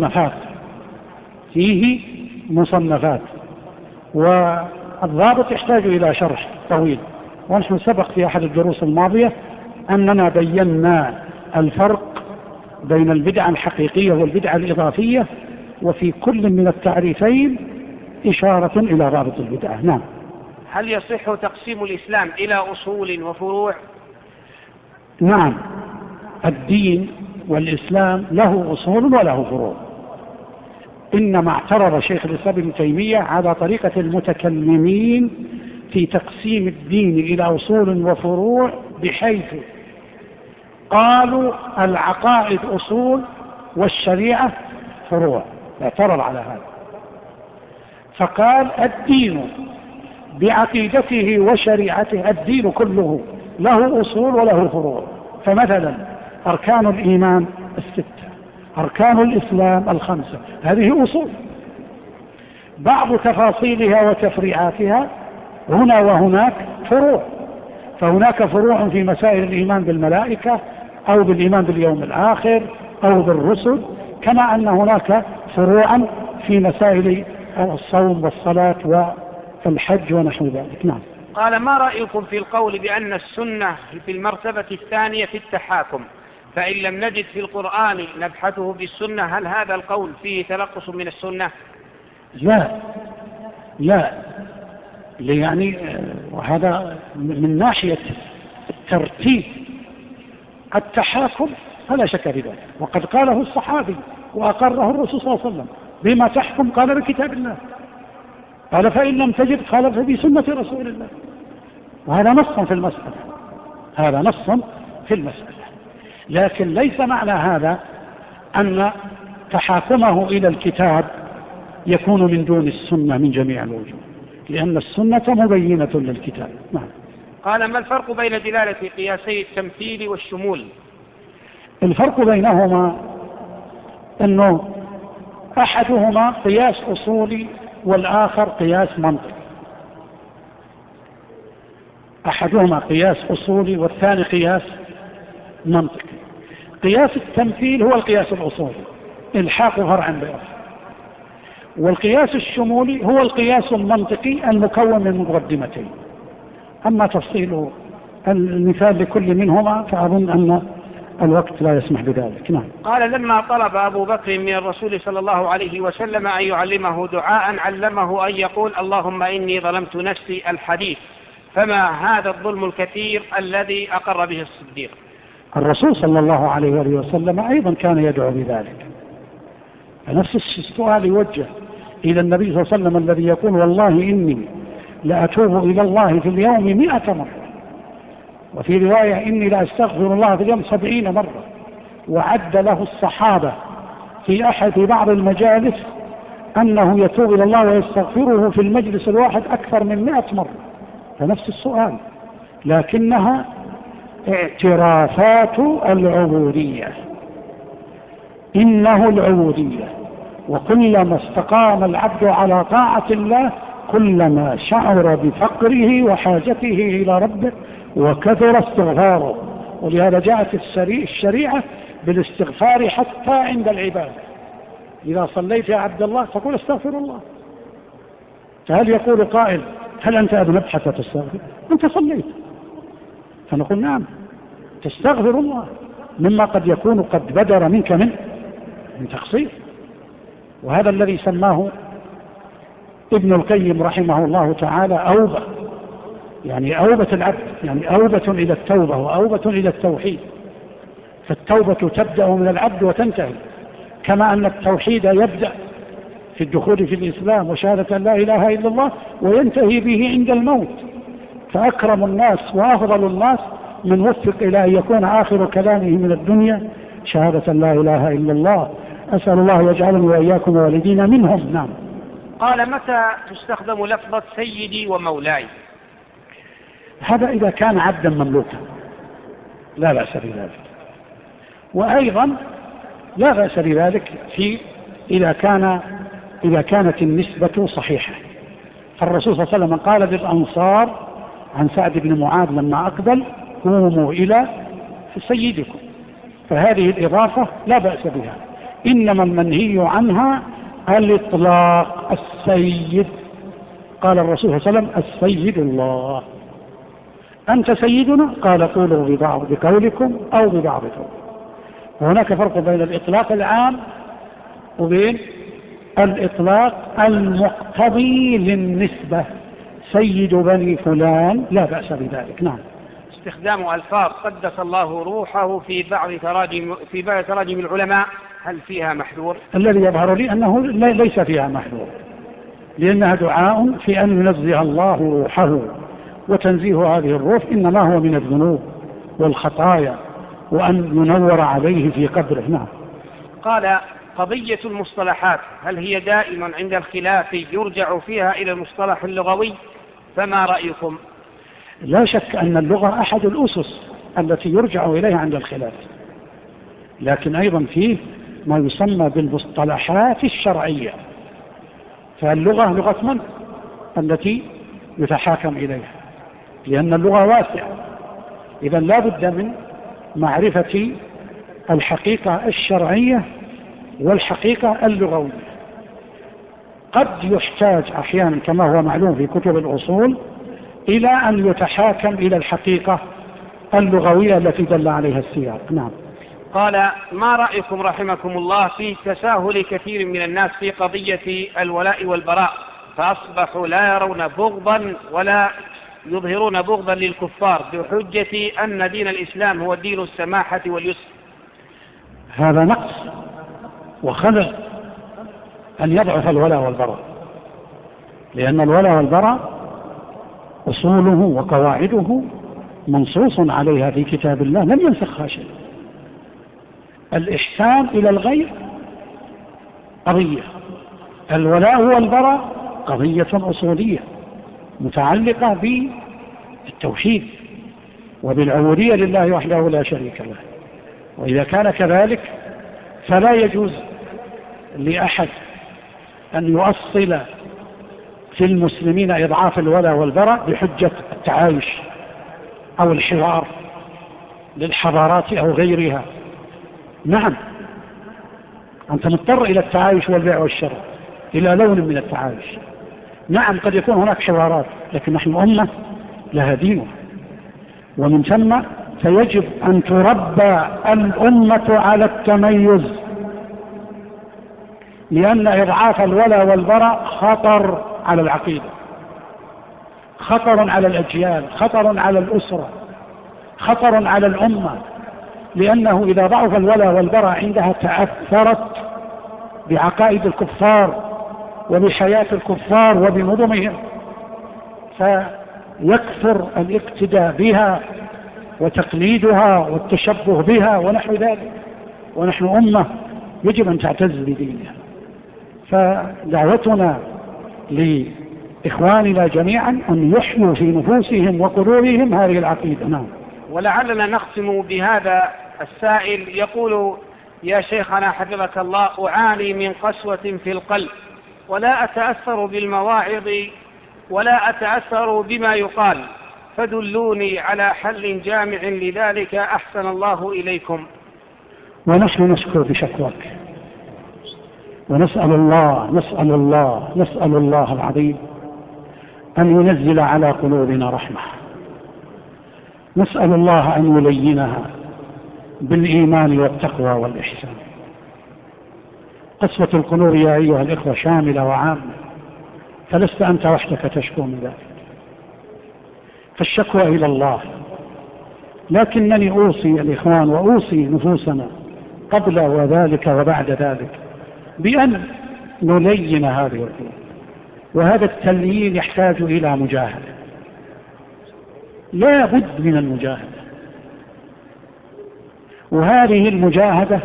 B: مصنفات، والضابط يحتاج إلى شرح طويل، ونحن سبق في أحد الدروس الماضية أننا بينا الفرق بين البدعة الحقيقية والبدعة الإضافية، وفي كل من التعريفين إشارة إلى ضابط البدعة. نعم.
A: هل يصح تقسيم الإسلام إلى أصول وفروع؟
B: نعم، الدين والإسلام له أصول وله فروع، إنما اعترض شيخ الإسلام ابن تيمية على طريقة المتكلمين في تقسيم الدين إلى أصول وفروع، بحيث قالوا العقائد أصول والشريعة فروع، اعترض على هذا، فقال الدين بعقيدته وشريعته، الدين كله له أصول وله فروع. فمثلا أركان الإيمان 6، أركان الإسلام 5، هذه أصول، بعض تفاصيلها وتفريعاتها هنا وهناك فروع، فهناك فروع في مسائل الإيمان بالملائكة أو بالإيمان باليوم الآخر أو بالرسل، كما أن هناك فروعا في مسائل الصوم والصلاة والحج ونحو ذلك. نعم.
A: قال ما رأيكم في القول بأن السنة في المرتبة الثانية في التحاكم، فإن لم نجد في القرآن نبحثه بالسنة، هل هذا القول فيه تنقص من السنة؟
B: لا، يعني وهذا من ناحية ترتيب التحاكم فلا شك في ذلك، وقد قاله الصحابي وأقره الرسول صلى الله عليه وسلم، بما تحكم قال بكتاب الله، قال فإن لم تجد قال فبسنة رسول الله، وهذا نص في المسألة. لكن ليس معنى هذا أن تحاكمه إلى الكتاب يكون من دون السنة من جميع الوجوه، لأن السنة مبينة للكتاب. نعم.
A: قال ما الفرق بين دلالة قياسي التمثيل والشمول؟
B: الفرق بينهما أنه أحدهما قياس أصولي والآخر قياس منطقي، أحدهما قياس أصولي والثاني قياس منطقي. قياس التمثيل هو القياس الأصولي، الحاق فرعا بأصل، والقياس الشمولي هو القياس المنطقي المكون من مقدمتين. أما تفصيل المثال لكل منهما فأظن أن الوقت لا يسمح بذلك. نعم.
A: قال لما طلب أبو بكر من الرسول صلى الله عليه وسلم أن يعلمه دعاء علمه أن يقول اللهم إني ظلمت نفسي الحديث، فما هذا الظلم الكثير الذي أقر به الصديق؟
B: الرسول صلى الله عليه وسلم أيضا كان يدعو بذلك، فنفس السؤال يوجه إلى النبي صلى الله عليه وسلم الذي يقول والله إني لأتوب إلى الله في اليوم 100 مرة، وفي رواية إني لأستغفر الله في اليوم 70 مرة، وعد له الصحابة في بعض المجالس أنه يتوب إلى الله ويستغفره في المجلس الواحد أكثر من 100 مرة. فنفس السؤال، لكنها اعترافات العبودية، إنه العبودية، وكلما استقام العبد على طاعة الله كلما شعر بفقره وحاجته إلى ربه وكثر استغفاره، ولهذا جاءت الشريعة بالاستغفار حتى عند العبادة. إذا صليت يا عبد الله تقول استغفر الله، فهل يقول قائل هل أنت ابن ابحث تستغفر؟ أنت صليت، فنقول نعم تستغفر الله مما قد يكون قد بدر منك من تقصير. وهذا الذي سماه ابن القيم رحمه الله تعالى أوبة، يعني أوبة العبد، يعني أوبة إلى التوبة وأوبة إلى التوحيد. فالتوبة تبدأ من العبد وتنتهي، كما أن التوحيد يبدأ في الدخول في الإسلام وشهادة أن لا إله إلا الله وينتهي به عند الموت. فأكرم الناس وأفضل الناس من وفق إلى أن يكون آخر كلامه من الدنيا شهادة لا إله إلا الله. أسأل الله يجعلني وإياكم ووالدينا منهم. نعم.
A: قال: متى تستخدم لفظة سيدي ومولاي؟
B: هذا إذا كان عبدا مملوكا لا بأس بذلك، وأيضا لا بأس بذلك إذا كانت النسبة صحيحة. فالرسول صلى الله عليه وسلم قال للأنصار عن سعد بن معاذ لما أقبل: قوموا إلى سيدكم. فهذه الإضافة لا بأس بها، إنما المنهي عنها الإطلاق. السيد، قال الرسول صلى الله عليه وسلم: السيد الله. أنت سيدنا؟ قال: قولوا بقولكم أو ببعضكم. وهناك فرق بين الإطلاق العام وبين الإطلاق المقتضي للنسبة. سيد بني فلان لا بأس بذلك. نعم.
A: استخدام ألفاظ قدس الله روحه في بعض تراجم العلماء، هل فيها محذور؟
B: الذي يظهر لي أنه ليس فيها محذور، لأنها دعاء في أن ينزه الله روحه، وتنزيه هذه الروح إنما هو من الذنوب والخطايا، وأن ينور عليه في قبره. نعم.
A: قال: قضية المصطلحات هل هي دائما عند الخلاف يرجع فيها إلى المصطلح اللغوي؟ فما رأيكم؟
B: لا شك أن اللغة أحد الأسس التي يرجع إليها عند الخلاف، لكن أيضا فيه ما يسمى بالمصطلحات الشرعية. فاللغة لغة من؟ التي يتحاكم إليها، لأن اللغة واسعة. إذا لا بد من معرفة الحقيقة الشرعية والحقيقة اللغوية. قد يحتاج أحيانا كما هو معلوم في كتب الأصول إلى أن يتحاكم إلى الحقيقة اللغوية التي دل عليها السياق. نعم.
A: قال: ما رأيكم رحمكم الله في تساهل كثير من الناس في قضية الولاء والبراء، فأصبحوا لا يرون بغضا ولا يظهرون بغضا للكفار بحجة أن دين الإسلام هو دين السماحة واليسر؟
B: هذا نقص وخلل أن يضعف الولاء والبراء، لأن الولاء والبراء أصوله وقواعده منصوص عليها في كتاب الله لم ينسخها شيء. الإحسان إلى الغير قضية، الولاء والبراء قضية أصولية متعلقة بالتوحيد وبالعبودية لله وحده لا شريك له. وإذا كان كذلك فلا يجوز لأحد أن يؤصل في المسلمين إضعاف الولاء والبراء بحجة التعايش أو الحوار للحضارات أو غيرها. نعم، أنت مضطر إلى التعايش والبيع والشراء، إلى لون من التعايش. نعم، قد يكون هناك حوارات، لكن نحن أمة لها دينها، ومن ثم فيجب أن تربى الأمة على التميز، لأن إضعاف الولاء والبراء خطر على العقيدة، خطر على الأجيال، خطر على الأسرة، خطر على الأمة، لأنه إذا ضعف الولاء والبراء عندها تأثرت بعقائد الكفار وبحياة الكفار وبنظمهم، فيكثر الاقتداء بها وتقليدها والتشبه بها ونحو ذلك. ونحن أمة يجب أن تعتز بدينها. فدعوتنا لإخواننا جميعا أن يحيوا في نفوسهم وقلوبهم هذه العقيدة. نعم.
A: ولعلنا نختم بهذا السائل يقول: يا شيخنا حفظك الله، أعاني من قسوة في القلب، ولا أتأثر بالمواعظ ولا أتأثر بما يقال، فدلوني على حل جامع لذلك أحسن الله إليكم.
B: ونحن نشكر بشكوك، ونسأل الله العظيم أن ينزل على قلوبنا رحمة، نسأل الله أن يلينها بالإيمان والتقوى والإحسان. قسوة القلوب يا أيها الإخوة شاملة وعامة، فلست أنت وحدك تشكو من ذلك. فالشكوى إلى الله لكنني أوصي الإخوان وأوصي نفوسنا قبل وذلك وبعد ذلك بأن نلين هذه القلوب، وهذا التليين يحتاج إلى مجاهدة، لا بد من المجاهدة، وهذه المجاهدة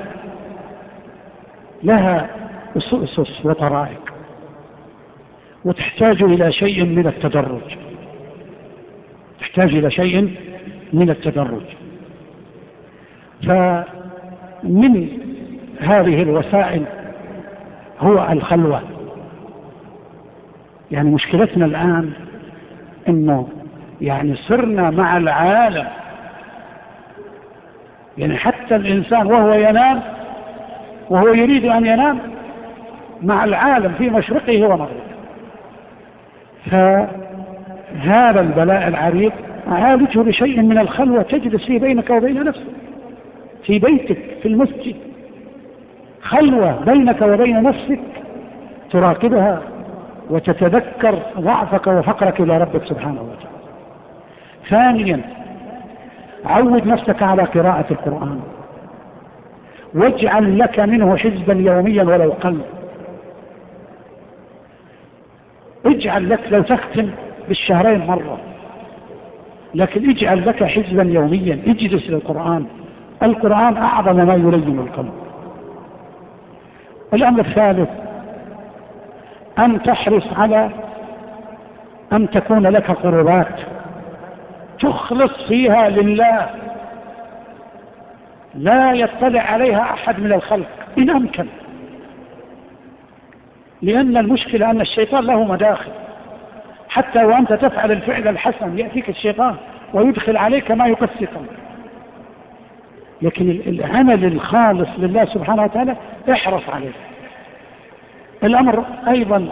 B: لها أسس وطرائق، وتحتاج إلى شيء من التدرج، تحتاج إلى شيء من التدرج. فمن هذه الوسائل هو الخلوة. يعني مشكلتنا الآن إنه يعني صرنا مع العالم، يعني حتى الإنسان وهو ينام وهو يريد أن ينام مع العالم في مشرقه ومغربه. فهذا البلاء العريض عالجه بشيء من الخلوة تجلس فيه بينك وبين نفسك، في بيتك، في المسجد، خلوة بينك وبين نفسك تراقبها وتتذكر ضعفك وفقرك إلى ربك سبحانه وتعالى. ثانيا، عود نفسك على قراءة القرآن، واجعل لك منه حزبا يوميا ولو قل. اجعل لك، لو تختم بالشهرين مرة، لكن اجعل لك حزبا يوميا، اجلس للقرآن. القرآن أعظم ما يلين القلب. الأمر الثالث، أن تحرص على أن تكون لك قربات تخلص فيها لله، لا يطلع عليها أحد من الخلق إن أمكن، لأن المشكلة أن الشيطان له مداخل، حتى وأنت تفعل الفعل الحسن يأتيك الشيطان ويدخل عليك ما يقسي قلبك. لكن العمل الخالص لله سبحانه وتعالى احرص عليه. الأمر أيضا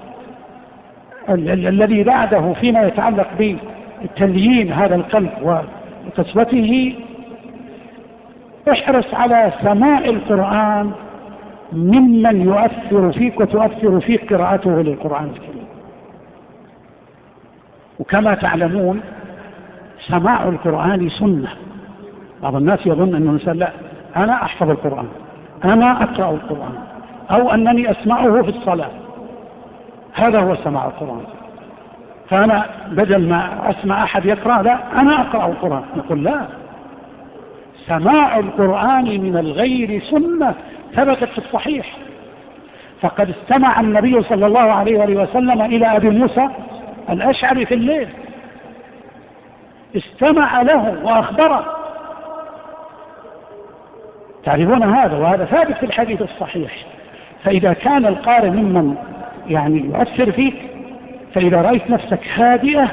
B: الذي بعده فيما يتعلق بتليين هذا القلب وقسوته، احرص على سماع القرآن ممن يؤثر فيك وتؤثر فيك قراءته للقرآن الكريم. وكما تعلمون سماع القرآن سنة. بعض الناس يظن أنه الإنسان لا، أنا أحفظ القرآن، أنا أقرأ القرآن، أو أنني أسمعه في الصلاة، هذا هو سماع القرآن. فأنا بدل ما أسمع أحد يقرأ، لا، أنا أقرأ القرآن. نقول لا، سماع القرآن من الغير سنة ثبتت في الصحيح. فقد استمع النبي صلى الله عليه وآله وسلم إلى أبي موسى الأشعري في الليل، استمع له وأخبره. تعرفون هذا، وهذا ثابت في الحديث الصحيح. فإذا كان القارئ ممن يعني يؤثر فيك، فإذا رأيت نفسك هادئة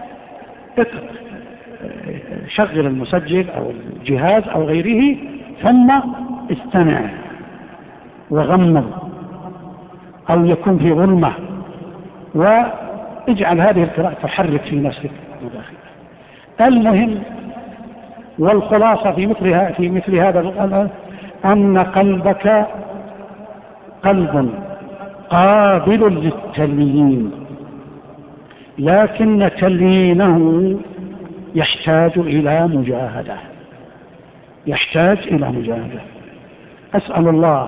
B: شغل المسجل أو الجهاز أو غيره، ثم استمع وغمض أو يكون في ظلمة، واجعل هذه القراءة تحرك في نفسك مداخلة. المهم والخلاصة في مثل هذا الأمر أن قلبك قلب قابل للتليين، لكن تليينه يحتاج إلى مجاهدة، يحتاج إلى مجاهدة. أسأل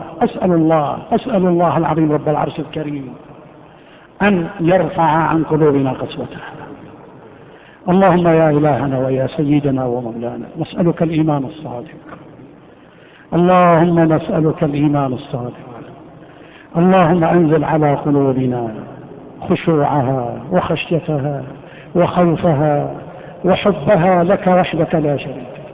B: الله العظيم رب العرش الكريم أن يرفع عن قلوبنا قسوتها. اللهم يا إلهنا ويا سيدنا ومولانا، نسألك الإيمان الصادق، اللهم نسألك الإيمان الصادق. اللهم أنزل على قلوبنا خشوعها وخشيتها وخوفها وحبها لك وحدك لا شريك لك.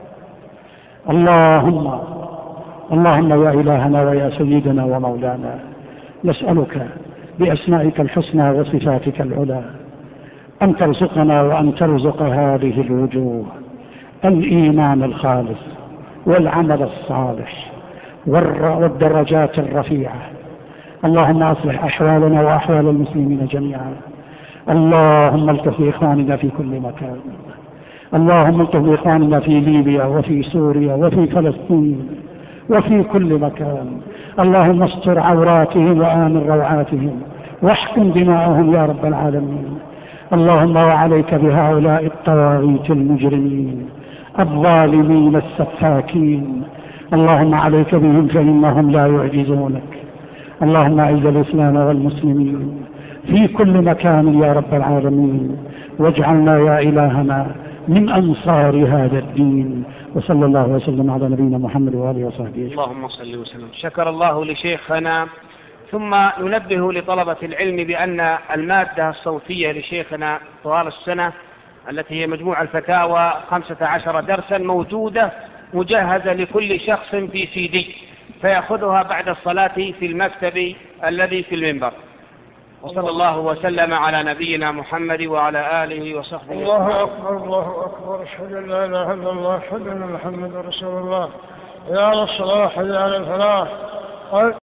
B: اللهم يا إلهنا ويا سيدنا ومولانا، نسألك بأسمائك الحسنى وصفاتك العلى أن ترزقنا وأن ترزق هذه الوجوه الإيمان الخالص والعمل الصالح والدرجات الرفيعة. اللهم أصلح أحوالنا وأحوال المسلمين جميعا. اللهم الطف بإخواننا في كل مكان، اللهم الطف بإخواننا في ليبيا وفي سوريا وفي فلسطين وفي كل مكان. اللهم استر عوراتهم وآمن روعاتهم واحكم دماءهم يا رب العالمين. اللهم وعليك بهؤلاء الطواغيت المجرمين الظالمين السفاكين. اللهم عليك بهم فإنهم لا يعجزونك. اللهم أعز الإسلام والمسلمين في كل مكان يا رب العالمين، واجعلنا يا إلهنا من أنصار هذا الدين. وصلى الله وسلم على نبينا محمد وآله وصحبه.
A: اللهم صل وسلم. شكر الله لشيخنا. ثم ننبه لطلبة العلم بأن المادة الصوتية لشيخنا طوال السنة التي هي مجموع الفتاوى 15 درسا موجودة مجهزة لكل شخص في CD، فيأخذها بعد الصلاة في المكتب الذي في المنبر. وصلى الله وسلم على نبينا محمد وعلى آله وصحبه.
C: الله أكبر الله أكبر، أشهد أن لا إله إلا الله، أشهد أن محمدا رسول الله. يا للصلاح يا للفلاح.